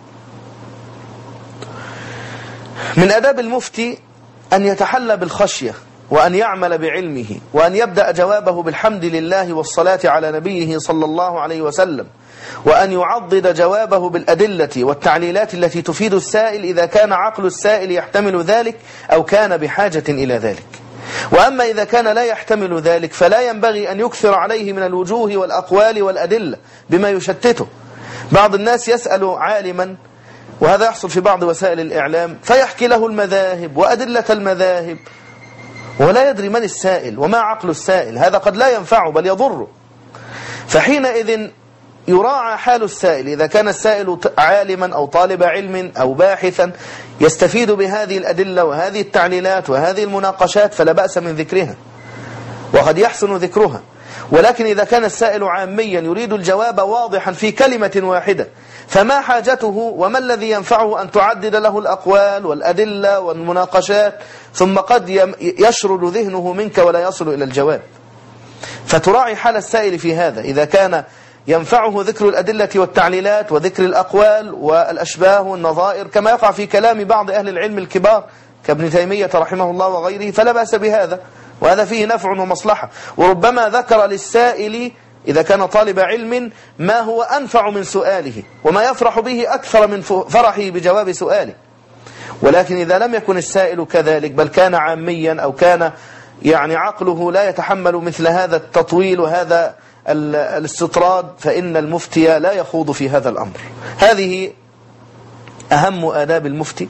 من آداب المفتي أن يتحلى بالخشية، وأن يعمل بعلمه، وأن يبدأ جوابه بالحمد لله والصلاة على نبيه صلى الله عليه وسلم، وأن يعضد جوابه بالأدلة والتعليلات التي تفيد السائل إذا كان عقل السائل يحتمل ذلك أو كان بحاجة إلى ذلك. وأما إذا كان لا يحتمل ذلك فلا ينبغي أن يكثر عليه من الوجوه والأقوال والأدلة بما يشتته. بعض الناس يسأل عالما، وهذا يحصل في بعض وسائل الإعلام، فيحكي له المذاهب وأدلة المذاهب ولا يدري من السائل وما عقل السائل، هذا قد لا ينفعه بل يضره. فحينئذ يراعى حال السائل، إذا كان السائل عالما أو طالب علم أو باحثا يستفيد بهذه الأدلة وهذه التعليلات وهذه المناقشات فلا بأس من ذكرها، وقد يحسن ذكرها. ولكن إذا كان السائل عاميا يريد الجواب واضحا في كلمة واحدة، فما حاجته وما الذي ينفعه أن تعدد له الأقوال والأدلة والمناقشات، ثم قد يشرد ذهنه منك ولا يصل إلى الجواب. فتراعي حال السائل في هذا، إذا كان ينفعه ذكر الأدلة والتعليلات وذكر الأقوال والأشباه والنظائر كما يقع في كلام بعض أهل العلم الكبار كابن تيمية رحمه الله وغيره، فلا بأس بهذا، وهذا فيه نفع ومصلحة. وربما ذكر للسائل إذا كان طالب علم ما هو أنفع من سؤاله وما يفرح به أكثر من فرحه بجواب سؤاله. ولكن إذا لم يكن السائل كذلك بل كان عاميا أو كان عقله لا يتحمل مثل هذا التطويل وهذا الاستطراد، فإن المفتي لا يخوض في هذا الأمر. هذه أهم آداب المفتي.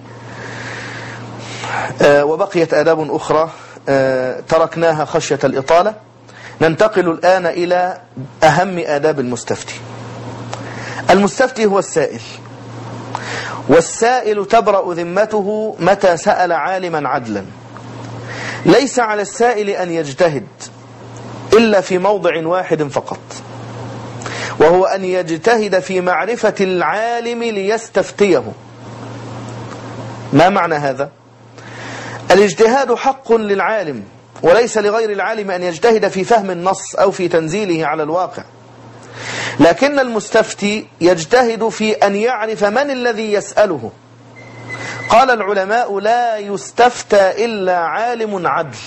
وبقيت آداب أخرى تركناها خشية الإطالة. ننتقل الآن إلى أهم آداب المستفتي. المستفتي هو السائل، والسائل تبرأ ذمته متى سأل عالما عدلا. ليس على السائل أن يجتهد إلا في موضع واحد فقط، وهو أن يجتهد في معرفة العالم ليستفتيه. ما معنى هذا؟ الاجتهاد حق للعالم، وليس لغير العالم أن يجتهد في فهم النص أو في تنزيله على الواقع، لكن المستفتي يجتهد في أن يعرف من الذي يسأله. قال العلماء: لا يستفتى إلا عالم عدل.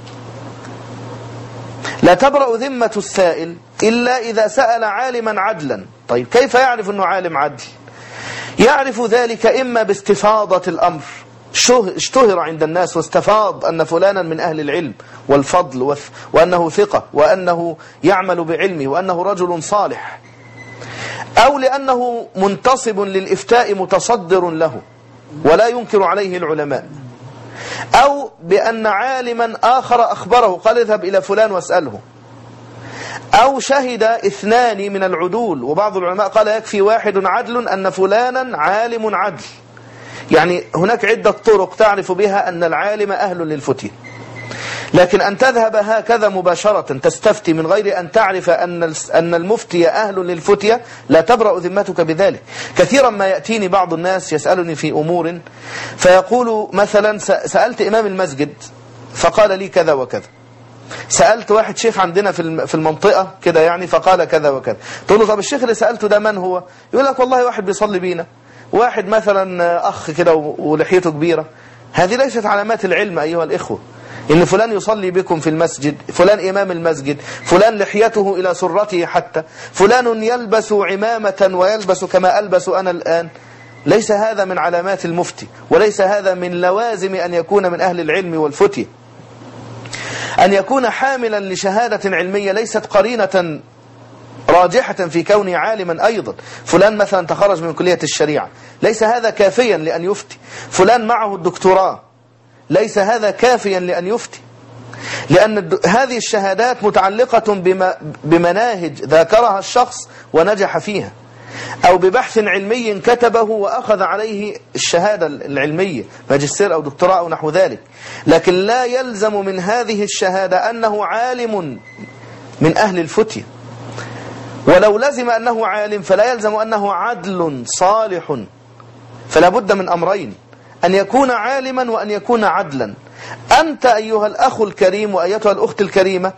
لا تبرأ ذمة السائل إلا إذا سأل عالما عدلا. طيب كيف يعرف أنه عالم عدل؟ يعرف ذلك إما باستفاضة الأمر، اشتهر عند الناس واستفاض أن فلانا من أهل العلم والفضل وأنه ثقة وأنه يعمل بعلمه وأنه رجل صالح، أو لأنه منتصب للإفتاء متصدر له ولا ينكر عليه العلماء، أو بأن عالما آخر أخبره قال اذهب إلى فلان واسأله، أو شهد 2 من العدول، وبعض العلماء قال يكفي 1 عدل أن فلانا عالم عدل. يعني هناك عدة طرق تعرف بها أن العالم أهل للفتية. لكن أن تذهب هكذا مباشرة تستفتي من غير أن تعرف أن المفتي أهل للفتية، لا تبرأ ذمتك بذلك. كثيرا ما يأتيني بعض الناس يسألني في أمور فيقول مثلا سألت إمام المسجد فقال لي كذا وكذا، سألت واحد شيخ عندنا في المنطقة كده يعني فقال كذا وكذا. تقول له طب الشيخ اللي سألته ده من هو؟ يقول لك والله واحد بيصلي بينا، واحد مثلا أخ كده ولحيته كبيرة. هذه ليست علامات العلم أيها الإخوة. إن فلان يصلي بكم في المسجد، فلان إمام المسجد، فلان لحيته إلى سرته، حتى فلان يلبس عمامة ويلبس كما ألبس أنا الآن، ليس هذا من علامات المفتي، وليس هذا من لوازم أن يكون من أهل العلم والفتي. أن يكون حاملا لشهادة علمية ليست قرينة راجحة في كونه عالما أيضا. فلان مثلا تخرج من كلية الشريعة، ليس هذا كافيا لأن يفتي. فلان معه الدكتوراه، ليس هذا كافيا لأن يفتي، لأن هذه الشهادات متعلقة بمناهج ذاكرها الشخص ونجح فيها، أو ببحث علمي كتبه وأخذ عليه الشهادة العلمية، ماجستير أو دكتوراه أو نحو ذلك. لكن لا يلزم من هذه الشهادة أنه عالم من أهل الفتية. ولو لزم أنه عالم فلا يلزم أنه عدل صالح. فلا بد من أمرين: أن يكون عالما وأن يكون عدلا. أنت أيها الأخ الكريم وأيتها الأخت الكريمة،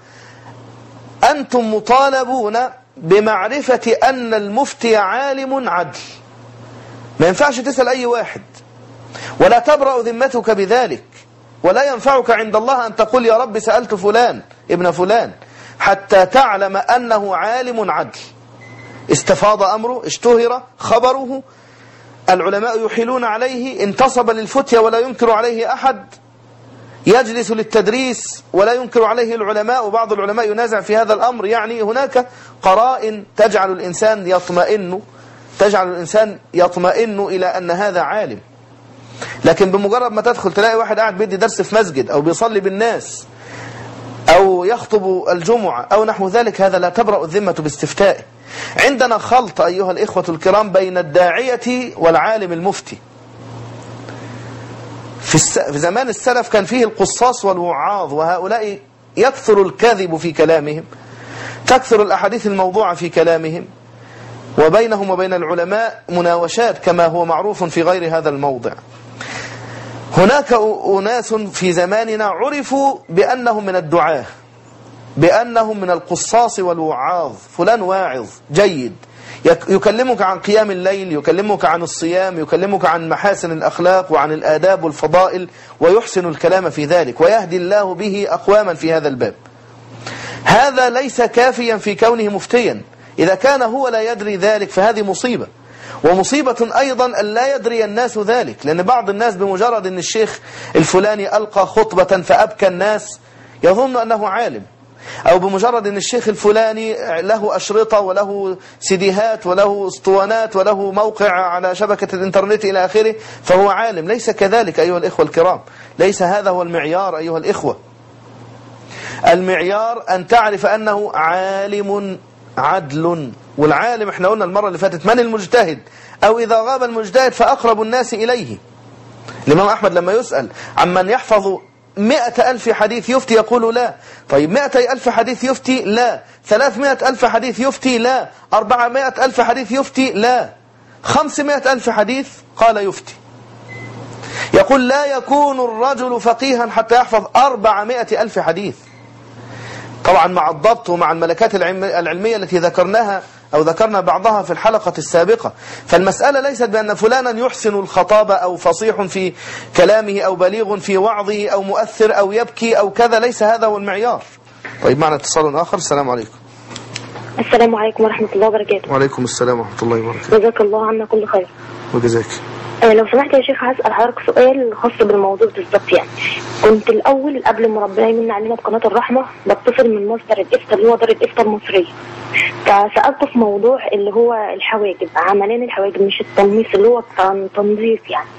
أنتم مطالبون بمعرفة أن المفتي عالم عدل. ما ينفعش تسأل أي واحد، ولا تبرأ ذمتك بذلك، ولا ينفعك عند الله أن تقول يا رب سألت فلان ابن فلان، حتى تعلم أنه عالم عدل. استفاض أمره، اشتهر خبره، العلماء يحيلون عليه، انتصب للفتية ولا ينكر عليه أحد، يجلس للتدريس ولا ينكر عليه العلماء، وبعض العلماء ينازع في هذا الأمر. يعني هناك قرائن تجعل الإنسان يطمئن إلى أن هذا عالم. لكن بمجرد ما تدخل تلاقي واحد قاعد بيدي درس في مسجد أو بيصلي بالناس أو يخطب الجمعة أو نحو ذلك، هذا لا تبرأ الذمة باستفتائه. عندنا خلط أيها الإخوة الكرام بين الداعية والعالم المفتي. في زمان السلف كان فيه القصاص والوعاظ، وهؤلاء يكثر الكذب في كلامهم، تكثر الأحاديث الموضوعة في كلامهم، وبينهم وبين العلماء مناوشات كما هو معروف في غير هذا الموضع. هناك أناس في زماننا عرفوا بأنهم من الدعاة، بأنهم من القصاص والوعاظ. فلان واعظ جيد، يكلمك عن قيام الليل، يكلمك عن الصيام، يكلمك عن محاسن الأخلاق وعن الآداب والفضائل، ويحسن الكلام في ذلك، ويهدي الله به أقواما في هذا الباب. هذا ليس كافيا في كونه مفتيا. إذا كان هو لا يدري ذلك فهذه مصيبة. ومصيبة أيضا أن لا يدري الناس ذلك، لأن بعض الناس بمجرد أن الشيخ الفلاني ألقى خطبة فأبكى الناس يظن أنه عالم، أو بمجرد أن الشيخ الفلاني له أشرطة وله سيديهات وله اسطوانات وله موقع على شبكة الإنترنت إلى آخره فهو عالم. ليس كذلك أيها الإخوة الكرام، ليس هذا هو المعيار أيها الإخوة. المعيار أن تعرف أنه عالم عدل. والعالم احنا قلنا المرة اللي فاتت من المجتهد، أو إذا غاب المجتهد فأقرب الناس إليه. الإمام أحمد لما يسأل عمن يحفظ 100,000 حديث يفتي يقول لا. طيب 100,000 حديث يفتي لا، 300,000 حديث يفتي لا، 400,000 حديث يفتي لا، 500,000 حديث قال يفتي. يقول لا يكون الرجل فقيها حتى يحفظ 400,000 حديث، طبعا مع الضبط ومع الملكات العلمية التي ذكرناها أو ذكرنا بعضها في الحلقة السابقة. فالمسألة ليست بأن فلانا يحسن الخطابة أو فصيح في كلامه أو بليغ في وعظه أو مؤثر أو يبكي أو كذا، ليس هذا هو المعيار. طيب معنا اتصال آخر. السلام عليكم. السلام عليكم ورحمة الله وبركاته. وعليكم السلام ورحمة الله وبركاته. جزاك الله عنا كل خير. وجزاك. لو سمحت يا شيخ هسأل حضرتك سؤال خاص بالموضوع بالظبط. يعني كنت الأول قبل ما ربنا يمن علينا بقناة الرحمة بتصل من مصدر الإفتاء اللي هو دار الإفتاء المصرية، فسألته في موضوع اللي هو الحواجب، عمليا الحواجب مش التنميس اللي هو تنظيف يعني.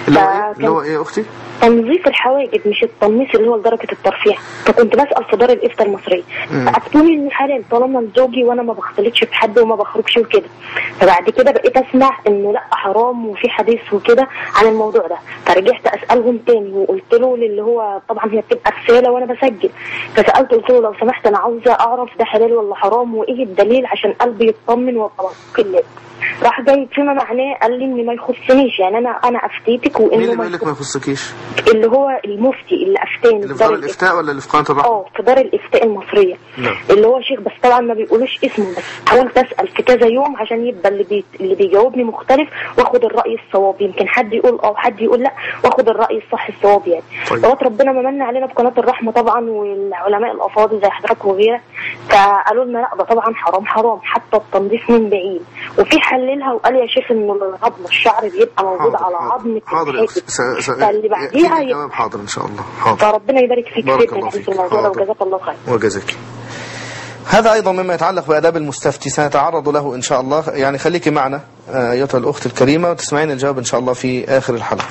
اللي هو ايه يا اختي؟ تنظيف الحواجب، مش التنظيف اللي هو لدرجه الترفيع. فكنت بسال في دار الافتاء المصريه، فافتوني انه حلال طالما زوجي وانا ما بختلطش بحد وما بخرجش وكده. فبعد كده بقيت اسمع انه لا حرام وفي حديث وكده عن الموضوع ده، فرجعت اسالهم تاني وقلت له اللي هو طبعا هي بتبقى رساله وانا بسجل، فسالت قلت له لو سمحت انا عاوزه اعرف ده حلال ولا حرام وايه الدليل عشان قلبي يطمن وابقى كله. راح جاي فيما معناه قال لي ان ما يخصنيش، يعني انا افتيتك وانه مين اللي بيقول لك ما يخصكيش؟ اللي هو المفتي اللي افتاني اللي في دار الافتاء ولا اللي في قناه الرحمه؟ في دار الافتاء المصريه. نعم. اللي هو شيخ، بس طبعا ما بيقولوش اسمه، بس حاولت اسال في كذا يوم عشان يبقى اللي بيجاوبني مختلف واخد الراي الصواب، يمكن حد يقول وحد يقول لا واخد الراي الصح الصواب يعني. طيب. ربنا من علينا بقناه الرحمه طبعا والعلماء الافاضل زي حضرتك وغيرك، فقالوا لنا لا ده طبعا حرام حتى التنظيف من بعيد، وفي حللها وقال يا شيخ انه العظم الشعر بيبقى موجود على عظم حاضر. فاللي بعديها جواب حاضر ان شاء الله. حاضر. فربنا يبارك فيك في الموضوع ده وجزاك الله خير. وجزاك. هذا ايضا مما يتعلق باداب المستفتي سنتعرض له ان شاء الله، يعني خليكي معنا ايتها الاخت الكريمه وتسمعين الجواب ان شاء الله في اخر الحلقه.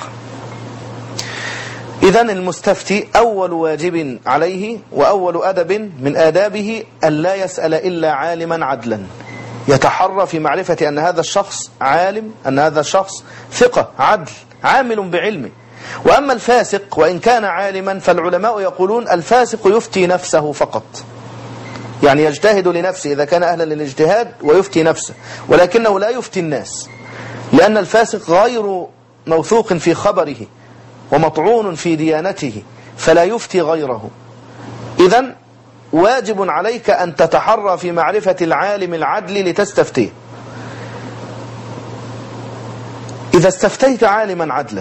إذن المستفتي أول واجب عليه وأول أدب من آدابه أن لا يسأل إلا عالما عدلا، يتحرى في معرفة أن هذا الشخص عالم، أن هذا الشخص ثقة عدل عامل بعلمه. وأما الفاسق وإن كان عالما فالعلماء يقولون الفاسق يفتي نفسه فقط، يعني يجتهد لنفسه إذا كان أهلا للاجتهاد ويفتي نفسه، ولكنه لا يفتي الناس، لأن الفاسق غير موثوق في خبره ومطعون في ديانته فلا يفتي غيره. إذن واجب عليك أن تتحرى في معرفة العالم العدل لتستفتيه. إذا استفتيت عالما عدلا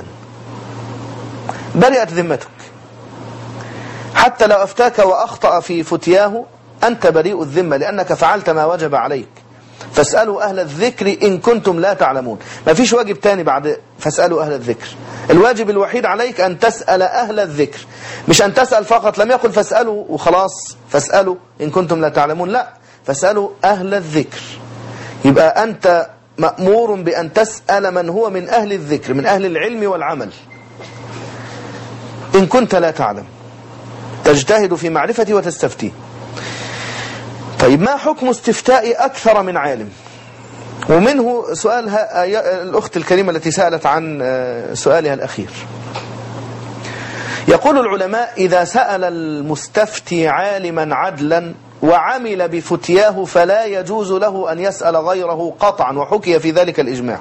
برئت ذمتك، حتى لو أفتاك وأخطأ في فتياه أنت بريء الذمة لأنك فعلت ما وجب عليك. فاسألوا أهل الذكر إن كنتم لا تعلمون. ما فيش واجب تاني بعد فاسألوا أهل الذكر. الواجب الوحيد عليك أن تسأل أهل الذكر، مش أن تسأل فقط. لم يقل فاسألوا وخلاص، فاسألوا إن كنتم لا تعلمون، لا، فاسألوا أهل الذكر. يبقى أنت مأمور بأن تسأل من هو من أهل الذكر، من أهل العلم والعمل. إن كنت لا تعلم تجتهد في معرفته وتستفتيه. طيب ما حكم استفتاء أكثر من عالم؟ ومنه سؤال الأخت الكريمة التي سألت عن سؤالها الأخير. يقول العلماء إذا سأل المستفتي عالما عدلا وعمل بفتياه فلا يجوز له أن يسأل غيره قطعا، وحكي في ذلك الإجماع.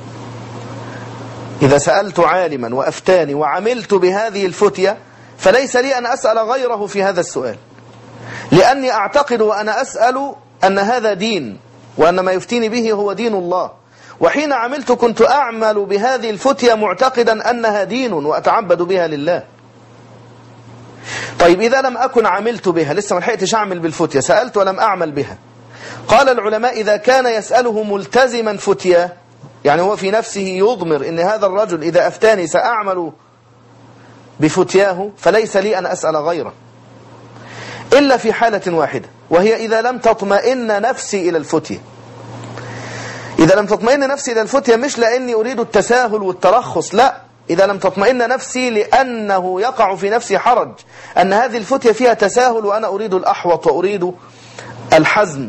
إذا سألت عالما وأفتاني وعملت بهذه الفتية فليس لي أن أسأل غيره في هذا السؤال، لأني أعتقد وأنا أسأل أن هذا دين، وأن ما يفتيني به هو دين الله. وحين عملت كنت أعمل بهذه الفتية معتقدا أنها دين وأتعبد بها لله. طيب إذا لم أكن عملت بها، لسه ما لحقتش أعمل بالفتية، سألت ولم أعمل بها، قال العلماء إذا كان يسأله ملتزما فتية، يعني هو في نفسه يضمر إن هذا الرجل إذا أفتاني سأعمل بفتياه فليس لي أن أسأل غيره، إلا في حالة واحدة، وهي إذا لم تطمئن نفسي إلى الفتية. إذا لم تطمئن نفسي إلى الفتية مش لأني أريد التساهل والترخص، لا، إذا لم تطمئن نفسي لأنه يقع في نفسي حرج أن هذه الفتية فيها تساهل وأنا أريد الأحوط وأريد الحزم،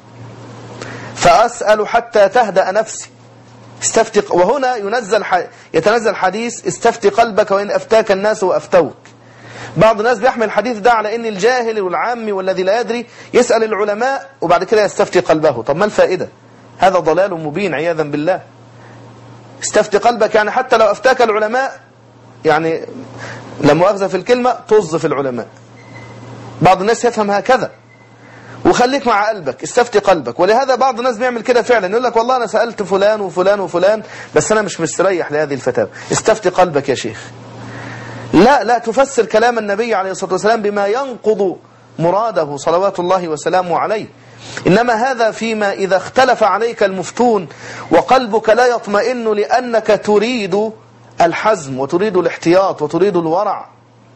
فأسأل حتى تهدأ نفسي. وهنا يتنزل حديث استفتي قلبك وإن أفتاك الناس وأفتوك. بعض الناس بيحمل الحديث ده على ان الجاهل والعامي والذي لا يدري يسأل العلماء وبعد كده يستفتي قلبه. طب ما الفائدة؟ هذا ضلال مبين عياذا بالله. استفتي قلبك يعني حتى لو أفتاك العلماء، يعني لا مؤاخذة في الكلمة، طز في العلماء. بعض الناس يفهم هكذا، وخليك مع قلبك، استفتي قلبك. ولهذا بعض الناس بيعمل كده فعلا، يقول لك والله أنا سألت فلان وفلان وفلان بس أنا مش مستريح لهذه الفتاوى. استفتي قلبك يا شيخ. لا تفسر كلام النبي عليه الصلاة والسلام بما ينقض مراده صلوات الله وسلامه عليه. إنما هذا فيما إذا اختلف عليك المفتون وقلبك لا يطمئن لأنك تريد الحزم وتريد الاحتياط وتريد الورع،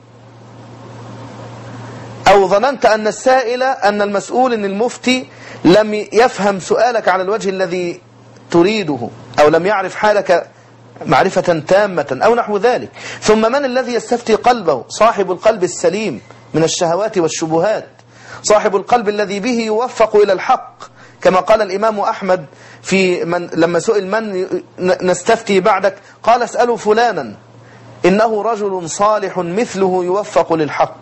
أو ظننت أن السائل أن المسؤول أن المفتي لم يفهم سؤالك على الوجه الذي تريده، أو لم يعرف حالك معرفة تامة أو نحو ذلك. ثم من الذي يستفتي قلبه؟ صاحب القلب السليم من الشهوات والشبهات، صاحب القلب الذي به يوفق إلى الحق، كما قال الإمام أحمد في لما سئل من نستفتي بعدك قال اسألوا فلانا إنه رجل صالح مثله يوفق للحق.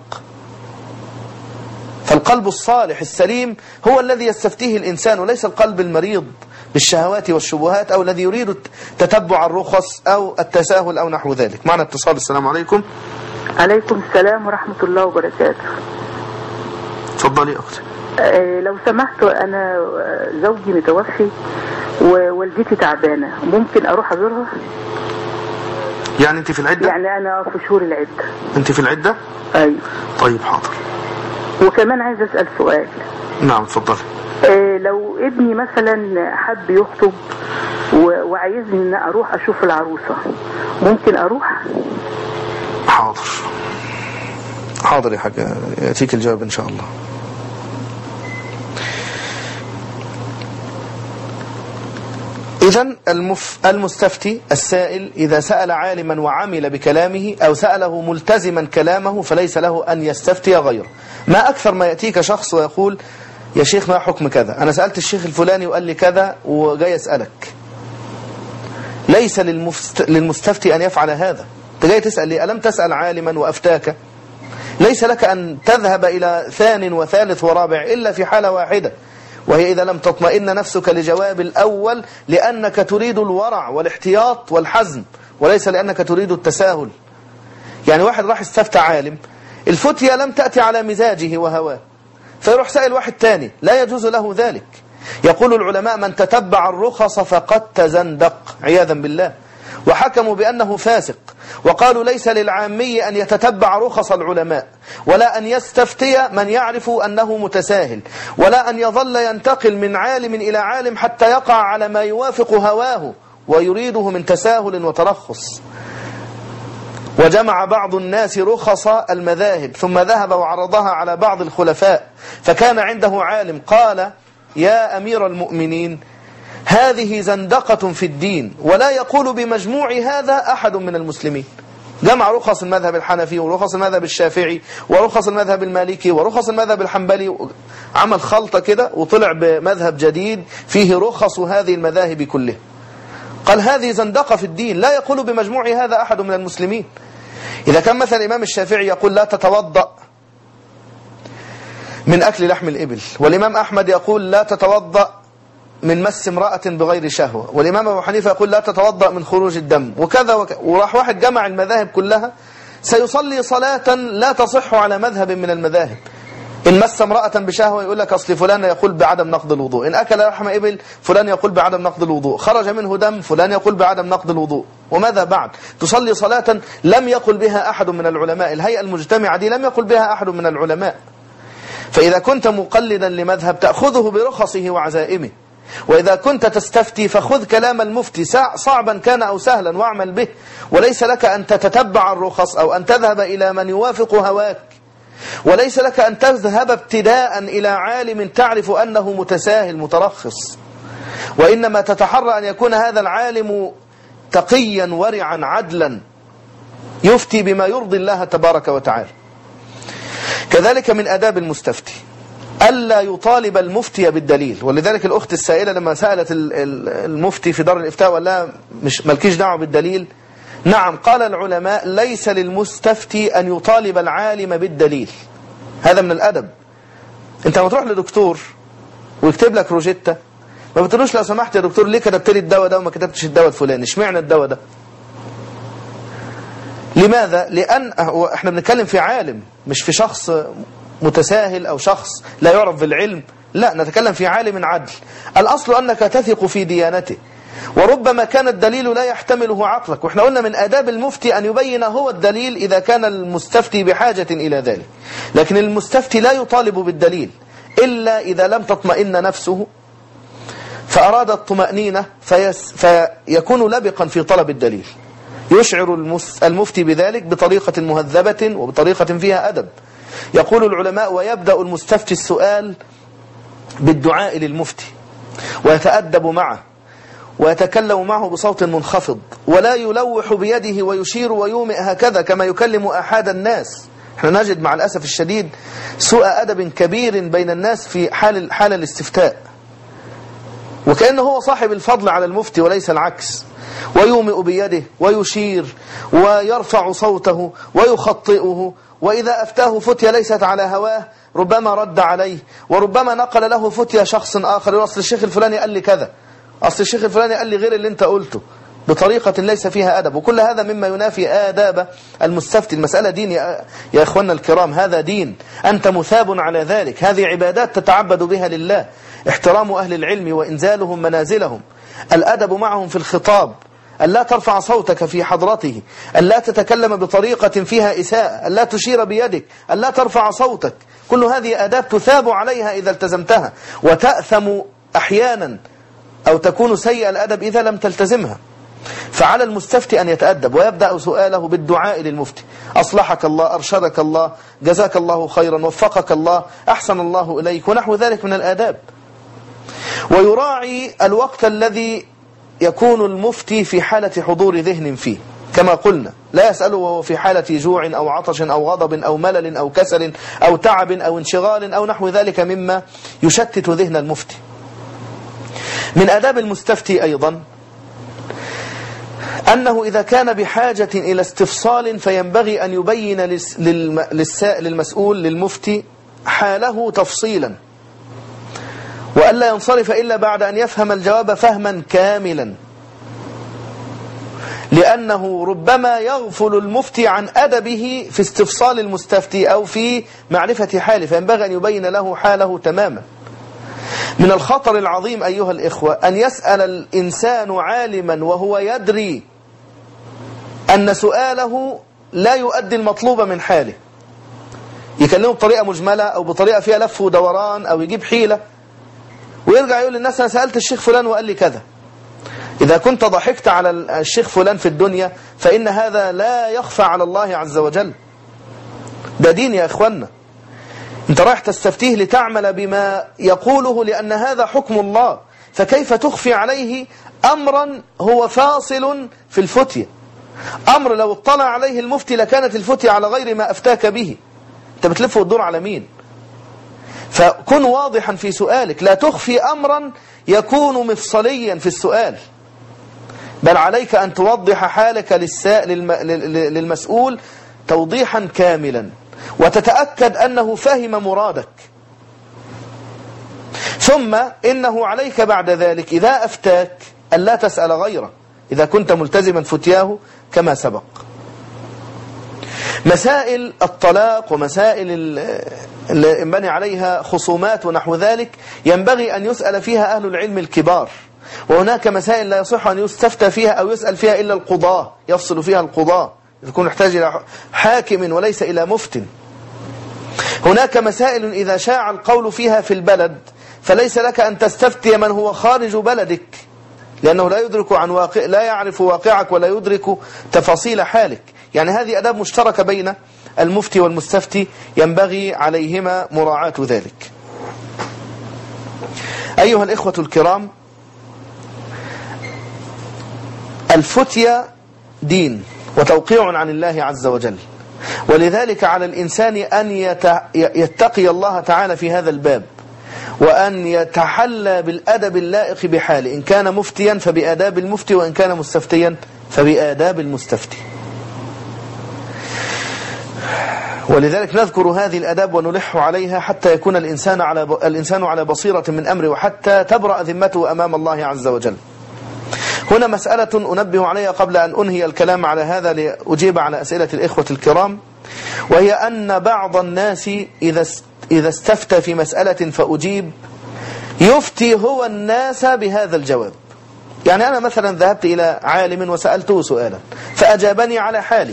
فالقلب الصالح السليم هو الذي يستفتيه الإنسان، وليس القلب المريض بالشهوات والشبهات أو الذي يريد تتبع الرخص أو التساهل أو نحو ذلك. معنا اتصال. السلام عليكم. عليكم السلام ورحمة الله وبركاته. تفضلي أختي. لو سمحت، أنا زوجي متوفي ووالدتي تعبانة، ممكن أروح أزورها؟ يعني أنت في العدة؟ يعني أنا في شهور العدة. أنت في العدة؟ أيوة. طيب حاضر. وكمان عايز أسأل سؤال. نعم تفضلي. لو ابني مثلا حب يخطب وعايزني ان اروح اشوف العروسة، ممكن اروح؟ حاضر حاضر يا حاجة، يأتيك الجواب ان شاء الله. إذن المستفتي السائل إذا سأل عالما وعمل بكلامه أو سأله ملتزما كلامه فليس له أن يستفتي غيره. ما أكثر ما يأتيك شخص ويقول يا شيخ ما حكم كذا، أنا سألت الشيخ الفلاني وقال لي كذا وجاي أسألك. ليس للمستفتي أن يفعل هذا. أنت جاي تسأل لي، ألم تسأل عالما وأفتاك؟ ليس لك أن تذهب إلى ثان وثالث ورابع إلا في حالة واحدة، وهي إذا لم تطمئن نفسك لجواب الأول لأنك تريد الورع والاحتياط والحزم، وليس لأنك تريد التساهل. يعني واحد راح استفتى عالم، الفتية لم تأتي على مزاجه وهواه، فيروح سائل واحد تاني، لا يجوز له ذلك. يقول العلماء من تتبع الرخص فقد تزندق عياذا بالله، وحكموا بأنه فاسق، وقالوا ليس للعامي أن يتتبع رخص العلماء، ولا أن يستفتي من يعرف أنه متساهل، ولا أن يظل ينتقل من عالم إلى عالم حتى يقع على ما يوافق هواه ويريده من تساهل وترخص. وجمع بعض الناس رخص المذاهب ثم ذهب وعرضها على بعض الخلفاء، فكان عنده عالم قال يا أمير المؤمنين هذه زندقة في الدين، ولا يقول بمجموع هذا أحد من المسلمين. جمع رخص المذهب الحنفي ورخص المذهب الشافعي ورخص المذهب المالكي ورخص المذهب الحنبلي، عمل خلطة كده وطلع بمذهب جديد فيه رخص هذه المذاهب كلها. قال هذه زندقة في الدين، لا يقول بمجموع هذا أحد من المسلمين. إذا كان مثلا الإمام الشافعي يقول لا تتوضأ من أكل لحم الإبل، والإمام أحمد يقول لا تتوضأ من مس امرأة بغير شهوة، والإمام أبو حنيفة يقول لا تتوضأ من خروج الدم، وكذا وراح واحد جمع المذاهب كلها، سيصلي صلاة لا تصح على مذهب من المذاهب. إن مس امرأة بشهوة يقول لك أصل فلان يقول بعدم نقض الوضوء، إن أكل لحم إبل فلان يقول بعدم نقض الوضوء، خرج منه دم فلان يقول بعدم نقض الوضوء. وماذا بعد؟ تصلي صلاة لم يقل بها أحد من العلماء، الهيئة المجتمعة دي لم يقل بها أحد من العلماء. فإذا كنت مقلدا لمذهب تأخذه برخصه وعزائمه، وإذا كنت تستفتي فخذ كلام المفتي صعبا كان أو سهلا واعمل به، وليس لك أن تتتبع الرخص أو أن تذهب إلى من يوافق هواك، وليس لك أن تذهب ابتداء إلى عالم تعرف أنه متساهل مترخص، وإنما تتحرى أن يكون هذا العالم تقيا ورعا عدلا يفتي بما يرضي الله تبارك وتعالى. كذلك من آداب المستفتي ألا يطالب المفتي بالدليل. ولذلك الأخت السائلة لما سألت المفتي في دار الإفتاء وقال لها مش مالكيش دعوة بالدليل، نعم، قال العلماء ليس للمستفتي أن يطالب العالم بالدليل، هذا من الأدب. أنت لما تروح لدكتور ويكتب لك روجيتا ما بتقولوش لو سمحت يا دكتور ليه كتبت لي الدواء ده وما كتبتش الدواء الفلاني، اشمعنى الدواء ده؟ لماذا؟ لأن احنا بنتكلم في عالم مش في شخص متساهل أو شخص لا يعرف بالعلم، لا، نتكلم في عالم عدل. الأصل أنك تثق في ديانته، وربما كان الدليل لا يحتمله عقلك، واحنا قلنا من آداب المفتي أن يبين هو الدليل إذا كان المستفتي بحاجة إلى ذلك، لكن المستفتي لا يطالب بالدليل إلا إذا لم تطمئن نفسه فأراد الطمأنينة فيكون لبقا في طلب الدليل. يشعر المفتي بذلك بطريقة مهذبة وبطريقة فيها أدب. يقول العلماء ويبدأ المستفتي السؤال بالدعاء للمفتي ويتأدب معه ويتكلم معه بصوت منخفض، ولا يلوح بيده ويشير ويومئ هكذا كما يكلم أحد الناس. احنا نجد مع الأسف الشديد سوء أدب كبير بين الناس في حال الاستفتاء، وكأنه هو صاحب الفضل على المفتي وليس العكس، ويومئ بيده ويشير ويرفع صوته ويخطئه، وإذا أفتاه فتية ليست على هواه ربما رد عليه، وربما نقل له فتية شخص آخر، أصل الشيخ الفلاني قال لي كذا، أصل الشيخ الفلاني قال لي غير اللي انت قلته، بطريقة ليس فيها أدب. وكل هذا مما ينافي آداب المستفتي. المسألة دين يا إخواننا الكرام، هذا دين، أنت مثاب على ذلك، هذه عبادات تتعبد بها لله. احترام أهل العلم وإنزالهم منازلهم، الأدب معهم في الخطاب، ألا ترفع صوتك في حضرته، ألا تتكلم بطريقة فيها إساءة، ألا تشير بيدك، ألا ترفع صوتك، كل هذه آداب تثاب عليها إذا التزمتها، وتأثم أحيانا أو تكون سيء الأدب إذا لم تلتزمها. فعلى المستفتي أن يتأدب ويبدأ سؤاله بالدعاء للمفتي: أصلحك الله، أرشدك الله، جزاك الله خيرا، وفقك الله، أحسن الله إليك، ونحو ذلك من الآداب. ويراعي الوقت الذي يكون المفتي في حالة حضور ذهن فيه، كما قلنا لا يسأله وهو في حالة جوع أو عطش أو غضب أو ملل أو كسل أو تعب أو انشغال أو نحو ذلك مما يشتت ذهن المفتي. من آداب المستفتي أيضا أنه إذا كان بحاجة إلى استفصال فينبغي أن يبين للسائل المسؤول للمفتي حاله تفصيلا، وألا ينصرف إلا بعد أن يفهم الجواب فهما كاملا، لأنه ربما يغفل المفتي عن أدبه في استفصال المستفتي أو في معرفة حاله، فينبغي أن يبين له حاله تماما. من الخطر العظيم أيها الإخوة أن يسأل الإنسان عالما وهو يدري أن سؤاله لا يؤدي المطلوب من حاله، يكلمه بطريقة مجملة أو بطريقة فيها لف ودوران أو يجيب حيلة، ويرجع يقول للناس أنا سألت الشيخ فلان وقال لي كذا. إذا كنت ضحكت على الشيخ فلان في الدنيا فإن هذا لا يخفى على الله عز وجل. ده دين يا إخوانا، أنت رايح تستفتيه لتعمل بما يقوله لأن هذا حكم الله، فكيف تخفي عليه أمرا هو فاصل في الفتية؟ أمر لو اطلع عليه المفتي لكانت الفتية على غير ما أفتاك به. أنت بتلف وتدور على مين؟ فكن واضحا في سؤالك، لا تخفي أمرا يكون مفصليا في السؤال، بل عليك أن توضح حالك للمسؤول توضيحا كاملا، وتتأكد أنه فهم مرادك. ثم إنه عليك بعد ذلك إذا أفتاك ألا تسأل غيره إذا كنت ملتزما فتياه كما سبق. مسائل الطلاق ومسائل اللي ينبني عليها خصومات ونحو ذلك ينبغي أن يسأل فيها أهل العلم الكبار، وهناك مسائل لا يصح أن يستفتى فيها أو يسأل فيها إلا القضاة، يفصل فيها القضاة، يكون يحتاج إلى حاكم وليس إلى مفت. هناك مسائل إذا شاع القول فيها في البلد فليس لك أن تستفتي من هو خارج بلدك، لأنه لا يدرك عن واقع، لا يعرف واقعك ولا يدرك تفاصيل حالك. يعني هذه أداب مشتركة بين المفتي والمستفتي ينبغي عليهما مراعاة ذلك. أيها الإخوة الكرام، الفتية دين وتوقيع عن الله عز وجل، ولذلك على الإنسان أن يتقي الله تعالى في هذا الباب، وأن يتحلى بالأدب اللائق بحاله، إن كان مفتيا فبآداب المفتي، وإن كان مستفتيا فبآداب المستفتي. ولذلك نذكر هذه الأداب ونلح عليها حتى يكون الإنسان على بصيرة من أمره، وحتى تبرأ ذمته أمام الله عز وجل. هنا مسألة أنبه عليها قبل أن أنهي الكلام على هذا لأجيب على أسئلة الإخوة الكرام، وهي أن بعض الناس إذا استفتى في مسألة فأجيب يفتي هو الناس بهذا الجواب. يعني أنا مثلا ذهبت إلى عالم وسألته سؤالا فأجابني على حالي،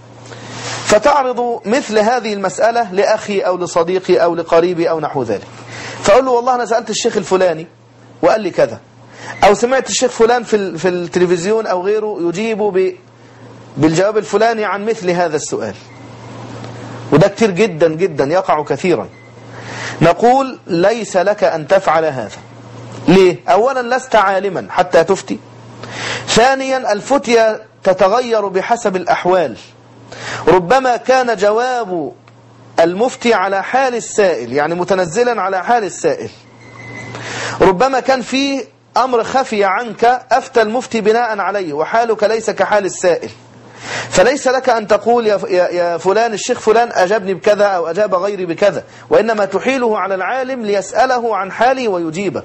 فتعرض مثل هذه المسألة لأخي أو لصديقي أو لقريبي أو نحو ذلك، فأقول له والله أنا سألت الشيخ الفلاني وقال لي كذا، أو سمعت الشيخ فلان في التلفزيون أو غيره يجيب بالجواب الفلاني عن مثل هذا السؤال. وده كتير جدا جدا يقع كثيرا. نقول ليس لك أن تفعل هذا، ليه؟ أولا لست عالما حتى تفتي. ثانيا الفتية تتغير بحسب الأحوال، ربما كان جواب المفتي على حال السائل، يعني متنزلا على حال السائل، ربما كان فيه أمر خفي عنك أفتى المفتي بناء عليه وحالك ليس كحال السائل، فليس لك أن تقول يا فلان الشيخ فلان أجابني بكذا أو أجاب غيري بكذا، وإنما تحيله على العالم ليسأله عن حالي ويجيبه.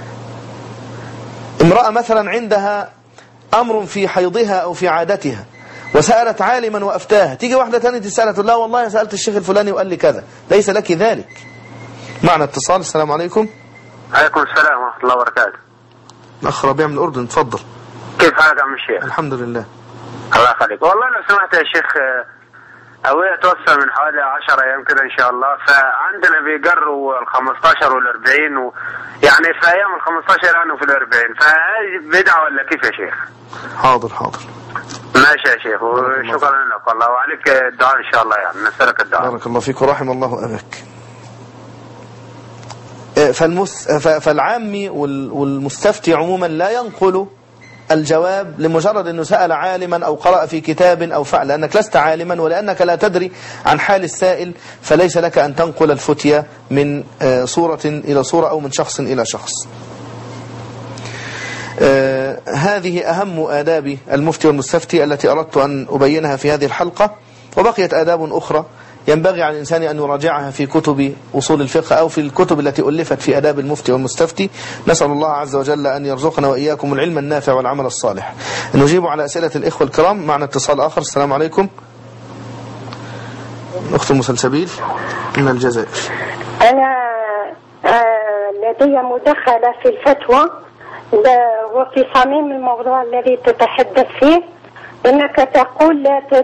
امرأة مثلا عندها أمر في حيضها أو في عادتها وسألت عالما وأفتاها، تيجي واحدة تانية تسألها تقول لا والله سألت الشيخ الفلاني وقال لي كذا، ليس لك ذلك. معنا اتصال. السلام عليكم. عليكم السلام ورحمة الله وبركاته. أخ ربيع من الأردن، تفضل. كيف حالك عم الشيخ؟ الحمد لله. الله يخليك. والله لو سمحت يا شيخ، أبويا توفى من حوالي 10 أيام كده إن شاء الله، فعندنا بيقروا ال15 وال40 يعني في أيام ال15 يعني وفي ال40، فهذه بدعة ولا كيف يا شيخ؟ حاضر حاضر. ماشي يا شيخ، وشكرا لك والله، وعليك الدعاء إن شاء الله، يعني نسألك الدعاء. بارك الله فيك ورحم الله أباك. فالعامي والمستفتي عموما لا ينقل الجواب لمجرد أنه سأل عالما أو قرأ في كتاب أو فعل، لأنك لست عالما ولأنك لا تدري عن حال السائل، فليس لك أن تنقل الفتية من صورة إلى صورة أو من شخص إلى شخص. هذه أهم آداب المفتي والمستفتي التي أردت أن أبينها في هذه الحلقة، وبقيت آداب أخرى ينبغي على الإنسان أن يراجعها في كتب أصول الفقه أو في الكتب التي ألفت في آداب المفتي والمستفتي. نسأل الله عز وجل أن يرزقنا وإياكم العلم النافع والعمل الصالح. نجيب على أسئلة الإخوة الكرام. معنا اتصال آخر. السلام عليكم. أخت أم سلسبيل من الجزائر. أنا لدي مداخلة في الفتوى وفي صميم الموضوع الذي تتحدث فيه، إنك تقول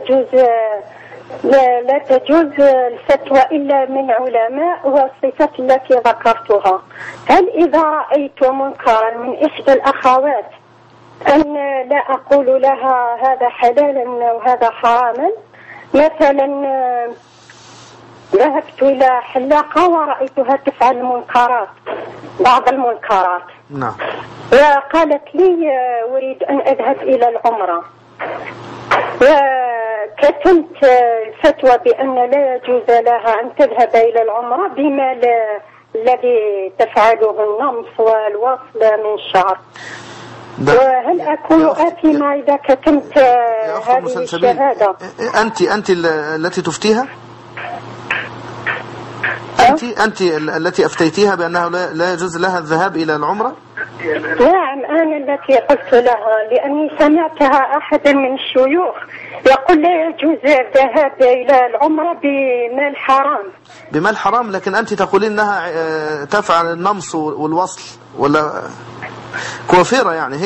لا تجوز الفتوى إلا من علماء والصفات التي ذكرتها. هل إذا رأيت منكرا من إحدى الأخوات أن لا أقول لها هذا حلالا وهذا حراما؟ مثلا ذهبت إلى حلاقة ورأيتها تفعل المنكرات، بعض المنكرات، نعم، وقالت لي أريد أن أذهب إلى العمرة، وكتمت الفتوى بأن لا يجوز لها أن تذهب إلى العمرة بما الذي تفعله النمص والوصل من الشعر. وهل أكون آثمة إذا كتمت هذه الشهادة؟ أنت التي تفتيها؟ أنت التي أفتيتيها بأنه لا يجوز لها الذهاب إلى العمرة؟ نعم، أنا التي قلت لها، لأني سمعتها أحد من الشيوخ يقول لا يجوز الذهاب إلى العمرة بمال حرام. بمال حرام، لكن أنت تقولين أنها تفعل النمص والوصل ولا كوافيرة، يعني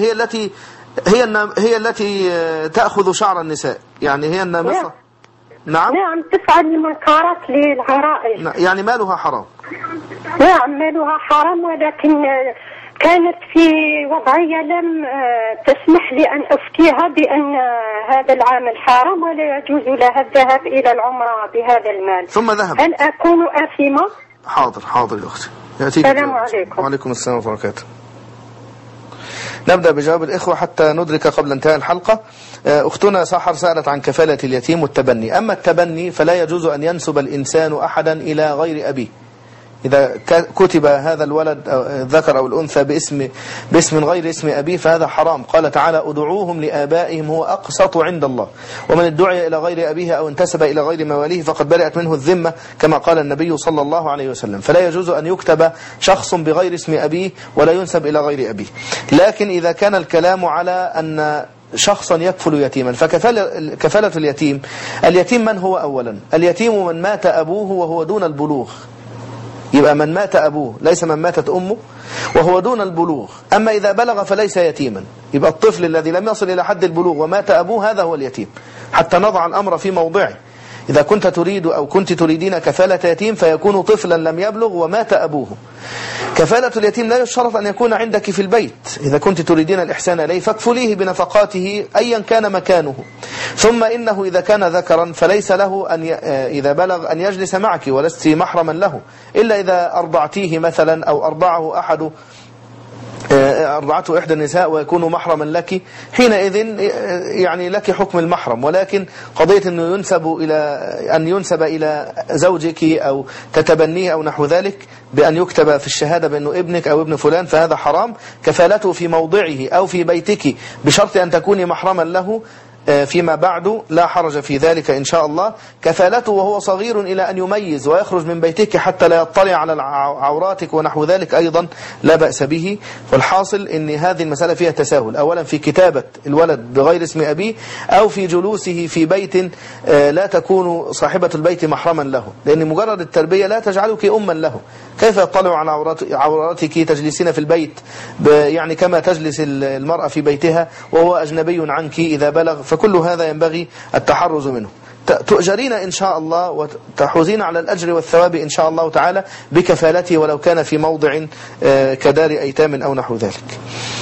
هي التي تأخذ شعر النساء، يعني هي النامصة. نعم تفعل المنكرات للعرائس، يعني مالها حرام. نعم مالها حرام، ولكن كانت في وضعية لم تسمح لي أن أفتيها بأن هذا العمل حرام ولا يجوز لها الذهاب إلى العمرة بهذا المال. ثم ذهب. هل أكون آثمة؟ حاضر يا أختي. السلام عليكم. وعليكم السلام ورحمة الله وبركاته. نبدأ بجواب الإخوة حتى ندرك قبل انتهاء الحلقة. أختنا سحر سألت عن كفالة اليتيم والتبني. أما التبني فلا يجوز أن ينسب الإنسان أحدا إلى غير أبيه. إذا كتب هذا الولد الذكر أو الأنثى باسم غير اسم أبيه فهذا حرام. قال تعالى أدعوهم لآبائهم هو أقسط عند الله، ومن ادعي إلى غير أبيه أو انتسب إلى غير مواليه فقد برئت منه الذمة، كما قال النبي صلى الله عليه وسلم. فلا يجوز أن يكتب شخص بغير اسم أبيه ولا ينسب إلى غير أبيه. لكن إذا كان الكلام على أن شخصا يكفل يتيما فكفالة اليتيم من هو أولا؟ اليتيم من مات أبوه وهو دون البلوغ، يبقى من مات أبوه ليس من ماتت أمه وهو دون البلوغ. أما إذا بلغ فليس يتيما، يبقى الطفل الذي لم يصل إلى حد البلوغ ومات أبوه هذا هو اليتيم، حتى نضع الأمر في موضعه. إذا كنت تريد أو كنت تريدين كفالة يتيم فيكون طفلا لم يبلغ ومات أبوه. كفالة اليتيم لا يشترط أن يكون عندك في البيت، إذا كنت تريدين الإحسان إليه فاكفليه بنفقاته أيا كان مكانه. ثم إنه إذا كان ذكرا فليس له أن إذا بلغ أن يجلس معك ولست محرما له، إلا إذا أرضعتيه مثلا أو أرضعه أحد أرضعته إحدى النساء ويكون محرما لك، حينئذ يعني لك حكم المحرم. ولكن قضية أنه ينسب إلى زوجك أو تتبنيه أو نحو ذلك بأن يكتب في الشهادة بأنه ابنك أو ابن فلان، فهذا حرام. كفالته في موضعه أو في بيتك بشرط أن تكوني محرما له فيما بعد لا حرج في ذلك إن شاء الله. كفالته وهو صغير إلى أن يميز ويخرج من بيتك حتى لا يطلع على عوراتك ونحو ذلك أيضا لا بأس به. والحاصل أن هذه المسألة فيها تساهل، أولا في كتابة الولد بغير اسم أبيه، أو في جلوسه في بيت لا تكون صاحبة البيت محرما له، لأن مجرد التربية لا تجعلك أما له. كيف يطلع على عوراتك تجلسين في البيت يعني كما تجلس المرأة في بيتها وهو أجنبي عنك إذا بلغ؟ فكل هذا ينبغي التحرز منه. تؤجرين إن شاء الله وتحوزين على الأجر والثواب إن شاء الله تعالى بكفالته، ولو كان في موضع كدار أيتام أو نحو ذلك.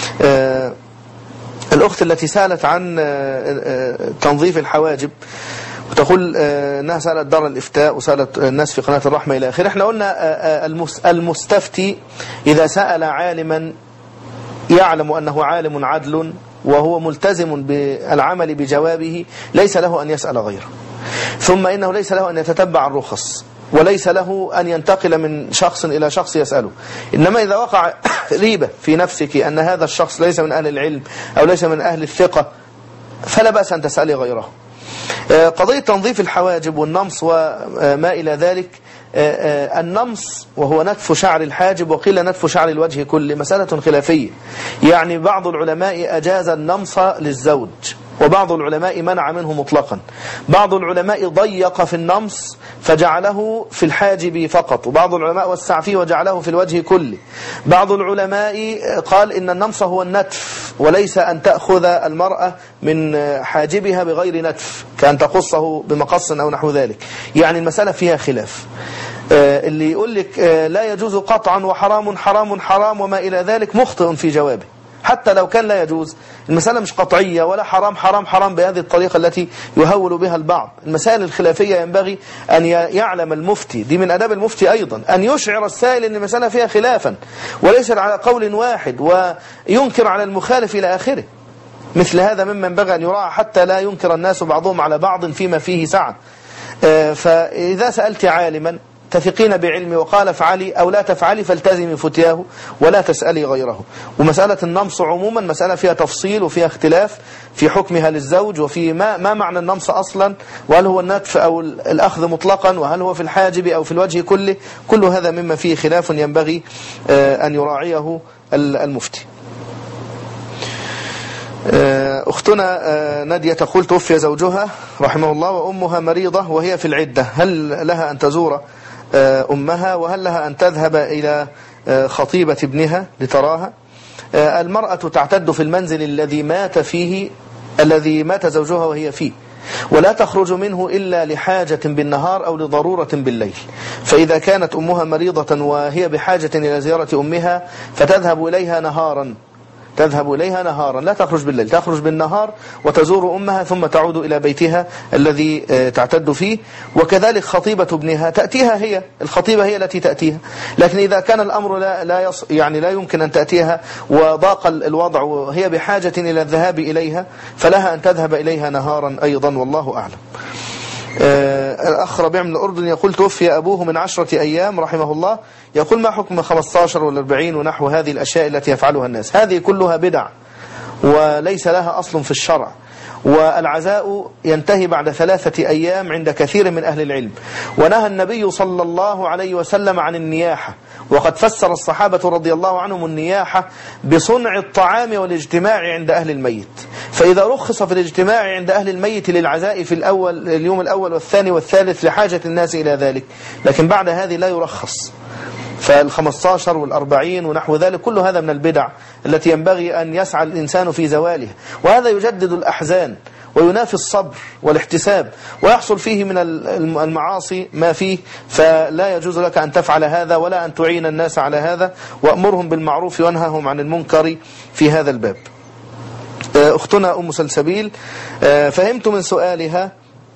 الأخت التي سألت عن تنظيف الحواجب وتقول أنها سألت دار الإفتاء وسألت الناس في قناة الرحمة إلى آخره. احنا قلنا المستفتي إذا سأل عالما يعلم أنه عالم عدل وهو ملتزم بالعمل بجوابه ليس له أن يسأل غيره. ثم إنه ليس له أن يتتبع الرخص، وليس له أن ينتقل من شخص إلى شخص يسأله. إنما إذا وقع ريبة في نفسك أن هذا الشخص ليس من أهل العلم أو ليس من أهل الثقة فلا بأس أن تسألي غيره. قضية تنظيف الحواجب والنمص وما إلى ذلك، النمص وهو نتف شعر الحاجب وقيل نتف شعر الوجه كله مسألة خلافية. يعني بعض العلماء أجاز النمص للزوج وبعض العلماء منع منه مطلقا. بعض العلماء ضيق في النمص فجعله في الحاجب فقط، وبعض العلماء وسع فيه وجعله في الوجه كله. بعض العلماء قال إن النمص هو النتف وليس أن تأخذ المرأة من حاجبها بغير نتف كأن تقصه بمقص أو نحو ذلك. يعني المسألة فيها خلاف. اللي يقول لك لا يجوز قطعا وحرام حرام حرام وما إلى ذلك مخطئ في جوابه، حتى لو كان لا يجوز. المسألة مش قطعية ولا حرام حرام حرام بهذه الطريقة التي يهول بها البعض. المسائل الخلافية ينبغي أن يعلم المفتي، دي من أداب المفتي أيضا، أن يشعر السائل أن المسألة فيها خلافا وليس على قول واحد وينكر على المخالف إلى آخره. مثل هذا مما ينبغي أن يراعى حتى لا ينكر الناس بعضهم على بعض فيما فيه سعة. فإذا سألت عالما تثقين بعلمي وقال افعلي أو لا تفعلي فالتزمي فتياه ولا تسألي غيره. ومسألة النمص عموما مسألة فيها تفصيل وفيها اختلاف في حكمها للزوج وفي ما معنى النمص أصلا، وهل هو النتف أو الأخذ مطلقا، وهل هو في الحاجب أو في الوجه كله. كل هذا مما فيه خلاف ينبغي أن يراعيه المفتي. أختنا نادية تقول توفي زوجها رحمه الله وأمها مريضة وهي في العدة، هل لها أن تزور أمها وهل لها أن تذهب إلى خطيبة ابنها لتراها؟ المرأة تعتد في المنزل الذي مات زوجها وهي فيه، ولا تخرج منه إلا لحاجة بالنهار أو لضرورة بالليل. فإذا كانت أمها مريضة وهي بحاجة إلى زيارة أمها فتذهب إليها نهارا لا تخرج بالليل، تخرج بالنهار وتزور أمها ثم تعود إلى بيتها الذي تعتد فيه. وكذلك خطيبة ابنها تأتيها، هي الخطيبة هي التي تأتيها. لكن إذا كان الأمر لا يمكن أن تأتيها وضاق الوضع وهي بحاجة إلى الذهاب إليها فلها أن تذهب إليها نهارا أيضا، والله أعلم. الأخ ربيع من الأردن يقول توفي أبوه من 10 أيام رحمه الله، يقول ما حكم 15 و40 ونحو هذه الأشياء التي يفعلها الناس؟ هذه كلها بدع وليس لها أصل في الشرع، والعزاء ينتهي بعد 3 أيام عند كثير من أهل العلم. ونهى النبي صلى الله عليه وسلم عن النياحة، وقد فسر الصحابة رضي الله عنهم النياحة بصنع الطعام والاجتماع عند أهل الميت. فإذا رخص في الاجتماع عند أهل الميت للعزاء في اليوم الأول والثاني والثالث لحاجة الناس إلى ذلك، لكن بعد هذه لا يرخص. فال15 وال40 ونحو ذلك كل هذا من البدع التي ينبغي أن يسعى الإنسان في زوالها، وهذا يجدد الأحزان وينافي الصبر والاحتساب ويحصل فيه من المعاصي ما فيه. فلا يجوز لك أن تفعل هذا ولا أن تعين الناس على هذا، وأمرهم بالمعروف وانههم عن المنكر في هذا الباب. أختنا أم سلسبيل فهمت من سؤالها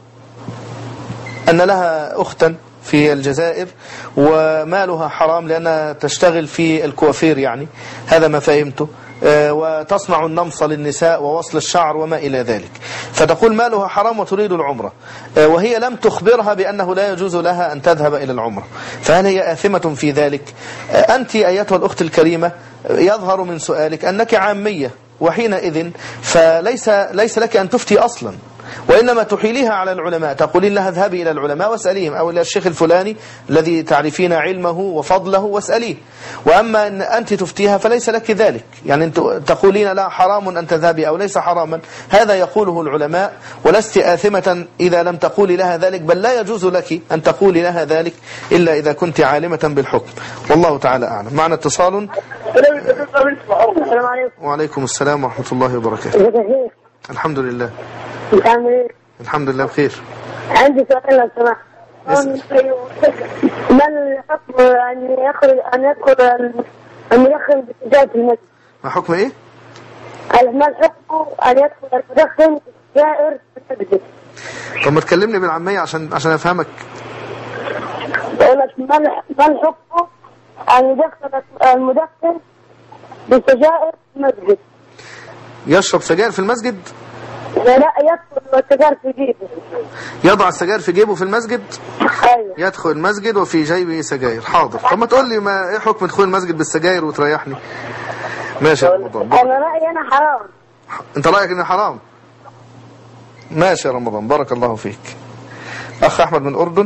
أن لها أختا في الجزائر ومالها حرام لأنها تشتغل في الكوافير، يعني هذا ما فهمته. وتصنع النمص للنساء ووصل الشعر وما إلى ذلك، فتقول مالها حرام وتريد العمرة، وهي لم تخبرها بأنه لا يجوز لها أن تذهب إلى العمرة، فهل هي آثمة في ذلك؟ أنت أيتها الأخت الكريمة يظهر من سؤالك أنك عامية، وحينئذ فليس لك أن تفتي أصلا، وإنما تحيليها على العلماء، تقولين لها اذهبي إلى العلماء واسأليهم، أو إلى الشيخ الفلاني الذي تعرفين علمه وفضله واسأليه. وأما أن أنت تفتيها فليس لك ذلك، يعني أنت تقولين لا حرام أن تذهبي أو ليس حراما، هذا يقوله العلماء، ولست آثمة إذا لم تقولي لها ذلك، بل لا يجوز لك أن تقولي لها ذلك إلا إذا كنت عالمة بالحكم، والله تعالى أعلم. معنا اتصال. السلام عليكم. وعليكم السلام ورحمة الله وبركاته. الحمد لله. الحمد لله بخير. عندي سؤال لو سمحت. ما الحكم أن يدخل بسجادة المسجد؟ ما حكم إيه؟ ما الحكم أن يدخل المدخن جائر في المسجد؟ طب ما تكلمني بالعامية عشان أفهمك. بقول لك ما الحكم أن يدخل المدخن بسجائر في المسجد؟ يشرب سجائر في المسجد؟ لا يدخل السجائر في جيبه. يضع السجائر في جيبه في المسجد؟ أيوه. يدخل المسجد وفي جيبه سجائر. حاضر. طب ما تقول لي ما ايه حكم دخول المسجد بالسجائر وتريحني؟ ماشي يا رمضان. انا رأيي انا حرام. انت رأيك ان حرام؟ ماشي يا رمضان، بارك الله فيك. اخ احمد من الاردن.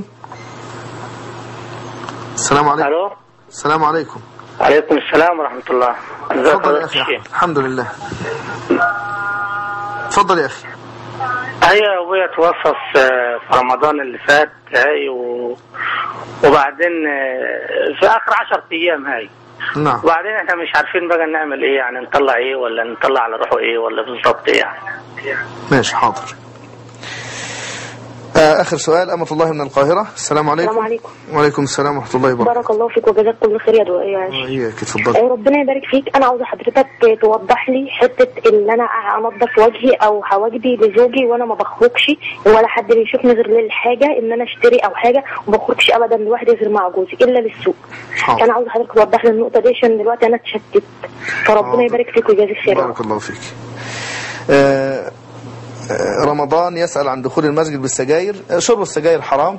السلام عليكم. الو. السلام عليكم. عليكم السلام ورحمة الله. تفضل يا اخي. الحمد لله. تفضل يا اخي. هي ابويا توفى في رمضان اللي فات هاي وبعدين في اخر 10 ايام هاي. نعم. وبعدين احنا مش عارفين بقى نعمل ايه، يعني نطلع ايه ولا نطلع على روحه ايه ولا بالظبط ايه يعني. ماشي حاضر. آخر سؤال. أمة الله من القاهرة. السلام عليكم. السلام عليكم. وعليكم السلام ورحمة الله وبركاته. بارك الله فيك وجزاك كل خير يا دعاء. إياك اتفضل. ربنا يبارك فيك. أنا عاوزة حضرتك توضح لي حتة إن أنا أنظف وجهي أو حواجبي لزوجي وأنا ما بخرجش ولا حد بيشوفني غير للحاجة إن أنا أشتري أو حاجة، وما بخرجش أبدا لوحدي غير مع جوزي إلا للسوق. فأنا عاوزة حضرتك توضح لي النقطة دي عشان دلوقتي أنا اتشتت. فربنا يبارك فيك ويجازيك خير. بارك الله فيك. رمضان يسأل عن دخول المسجد بالسجاير. شرب السجاير حرام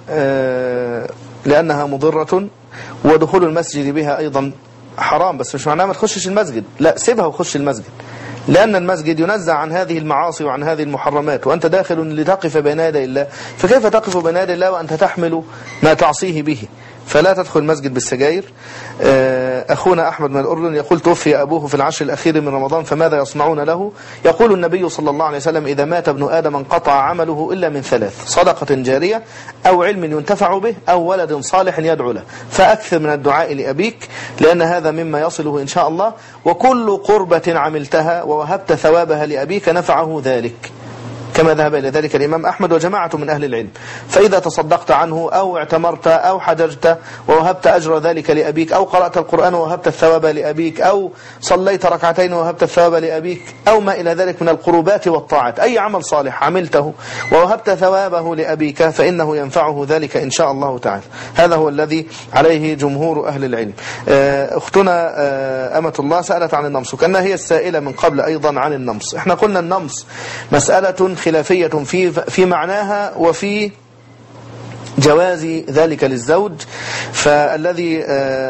لأنها مضرة، ودخول المسجد بها أيضا حرام، بس مش معناه ما تخشش المسجد، لا سيبها وخش المسجد، لأن المسجد ينزع عن هذه المعاصي وعن هذه المحرمات، وأنت داخل لتقف بين يدي الله، فكيف تقف بين يدي الله وأنت تحمل ما تعصيه به؟ فلا تدخل المسجد بالسجاير. أخونا أحمد من الأردن يقول توفي أبوه في العشر الأخير من رمضان فماذا يصنعون له؟ يقول النبي صلى الله عليه وسلم إذا مات ابن آدم انقطع عمله إلا من 3: صدقة جارية أو علم ينتفع به أو ولد صالح يدعو له. فأكثر من الدعاء لأبيك لأن هذا مما يصله إن شاء الله، وكل قربة عملتها ووهبت ثوابها لأبيك نفعه ذلك، كما ذهب إلى ذلك الإمام أحمد وجماعة من أهل العلم. فإذا تصدقت عنه أو اعتمرت أو حججت ووهبت أجر ذلك لأبيك، أو قرأت القرآن ووهبت الثواب لأبيك، أو صليت ركعتين ووهبت الثواب لأبيك، أو ما إلى ذلك من القربات والطاعات، أي عمل صالح عملته ووهبت ثوابه لأبيك فإنه ينفعه ذلك إن شاء الله تعالى. هذا هو الذي عليه جمهور أهل العلم. أختنا أمة الله سألت عن النمص، وكأنها هي السائلة من قبل أيضا عن النمص. احنا قلنا النمص مسألة خلافية في معناها وفي جواز ذلك للزوج. فالذي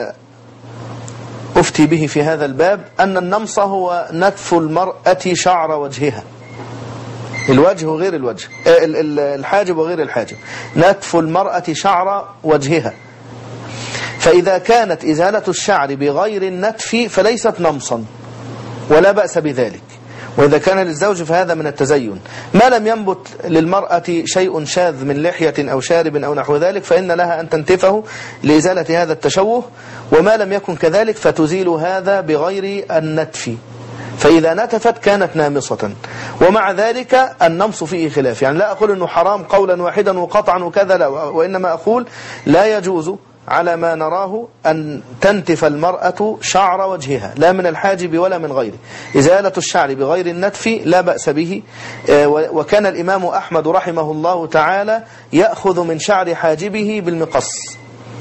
أفتي به في هذا الباب أن النمص هو نتف المرأة شعر وجهها، الوجه وغير الوجه، الحاجب وغير الحاجب، نتف المرأة شعر وجهها. فإذا كانت إزالة الشعر بغير النتف فليست نمصا ولا بأس بذلك، وإذا كان للزوج فهذا من التزين. ما لم ينبت للمرأة شيء شاذ من لحية أو شارب أو نحو ذلك فإن لها أن تنتفه لإزالة هذا التشوه، وما لم يكن كذلك فتزيل هذا بغير النتف، فإذا نتفت كانت نامصة. ومع ذلك النمص فيه خلاف، يعني لا أقول أنه حرام قولا واحدا وقطعا وكذا، لا، وإنما أقول لا يجوز على ما نراه أن تنتف المرأة شعر وجهها، لا من الحاجب ولا من غيره. إزالة الشعر بغير النتف لا بأس به. وكان الإمام أحمد رحمه الله تعالى يأخذ من شعر حاجبه بالمقص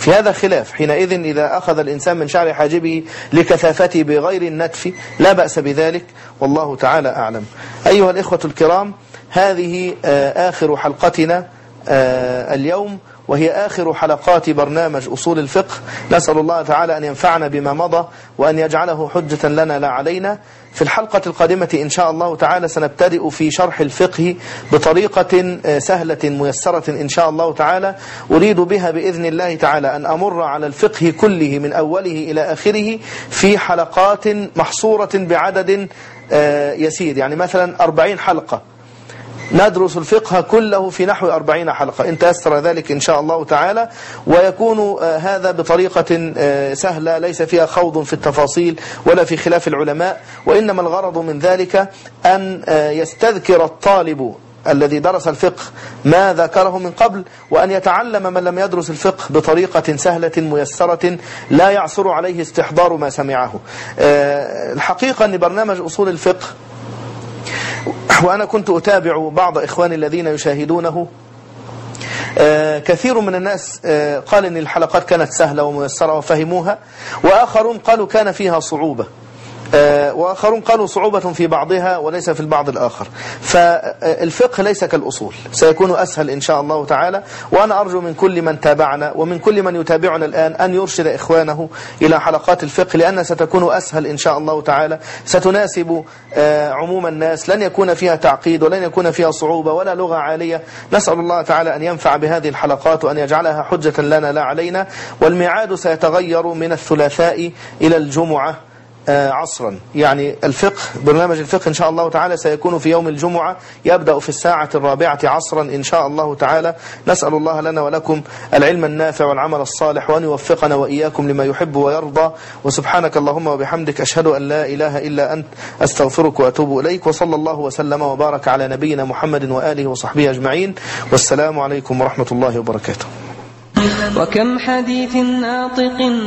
في هذا خلاف. حينئذ إذا أخذ الإنسان من شعر حاجبه لكثافته بغير النتف لا بأس بذلك، والله تعالى أعلم. أيها الإخوة الكرام، هذه آخر حلقتنا اليوم، وهي آخر حلقات برنامج أصول الفقه. نسأل الله تعالى أن ينفعنا بما مضى وأن يجعله حجة لنا لا علينا. في الحلقة القادمة إن شاء الله تعالى سنبتدئ في شرح الفقه بطريقة سهلة ميسرة إن شاء الله تعالى، أريد بها بإذن الله تعالى أن أمر على الفقه كله من أوله إلى آخره في حلقات محصورة بعدد يسير، يعني مثلا 40 حلقة، ندرس الفقه كله في نحو 40 حلقة إن تيسر ذلك إن شاء الله تعالى، ويكون هذا بطريقة سهلة ليس فيها خوض في التفاصيل ولا في خلاف العلماء، وإنما الغرض من ذلك أن يستذكر الطالب الذي درس الفقه ما ذكره من قبل، وأن يتعلم من لم يدرس الفقه بطريقة سهلة ميسرة لا يعثر عليه استحضار ما سمعه. الحقيقة أن برنامج أصول الفقه، وأنا كنت أتابع بعض إخواني الذين يشاهدونه، كثير من الناس قال إن الحلقات كانت سهلة وميسرة وفهموها، وآخرون قالوا كان فيها صعوبة، وآخرون قالوا صعوبة في بعضها وليس في البعض الآخر. فالفقه ليس كالأصول، سيكون أسهل إن شاء الله تعالى. وأنا أرجو من كل من تابعنا ومن كل من يتابعنا الآن أن يرشد إخوانه إلى حلقات الفقه، لأنها ستكون أسهل إن شاء الله تعالى، ستناسب عموم الناس، لن يكون فيها تعقيد ولن يكون فيها صعوبة ولا لغة عالية. نسأل الله تعالى أن ينفع بهذه الحلقات وأن يجعلها حجة لنا لا علينا. والميعاد سيتغير من الثلاثاء إلى الجمعة عصرا، يعني الفقه، برنامج الفقه إن شاء الله تعالى سيكون في يوم الجمعة، يبدأ في 4:00 عصرا إن شاء الله تعالى. نسأل الله لنا ولكم العلم النافع والعمل الصالح، وأن يوفقنا وإياكم لما يحب ويرضى. وسبحانك اللهم وبحمدك، أشهد أن لا إله إلا أنت، أستغفرك وأتوب إليك. وصلى الله وسلم وبارك على نبينا محمد وآله وصحبه أجمعين، والسلام عليكم ورحمة الله وبركاته. وكم حديث ناطق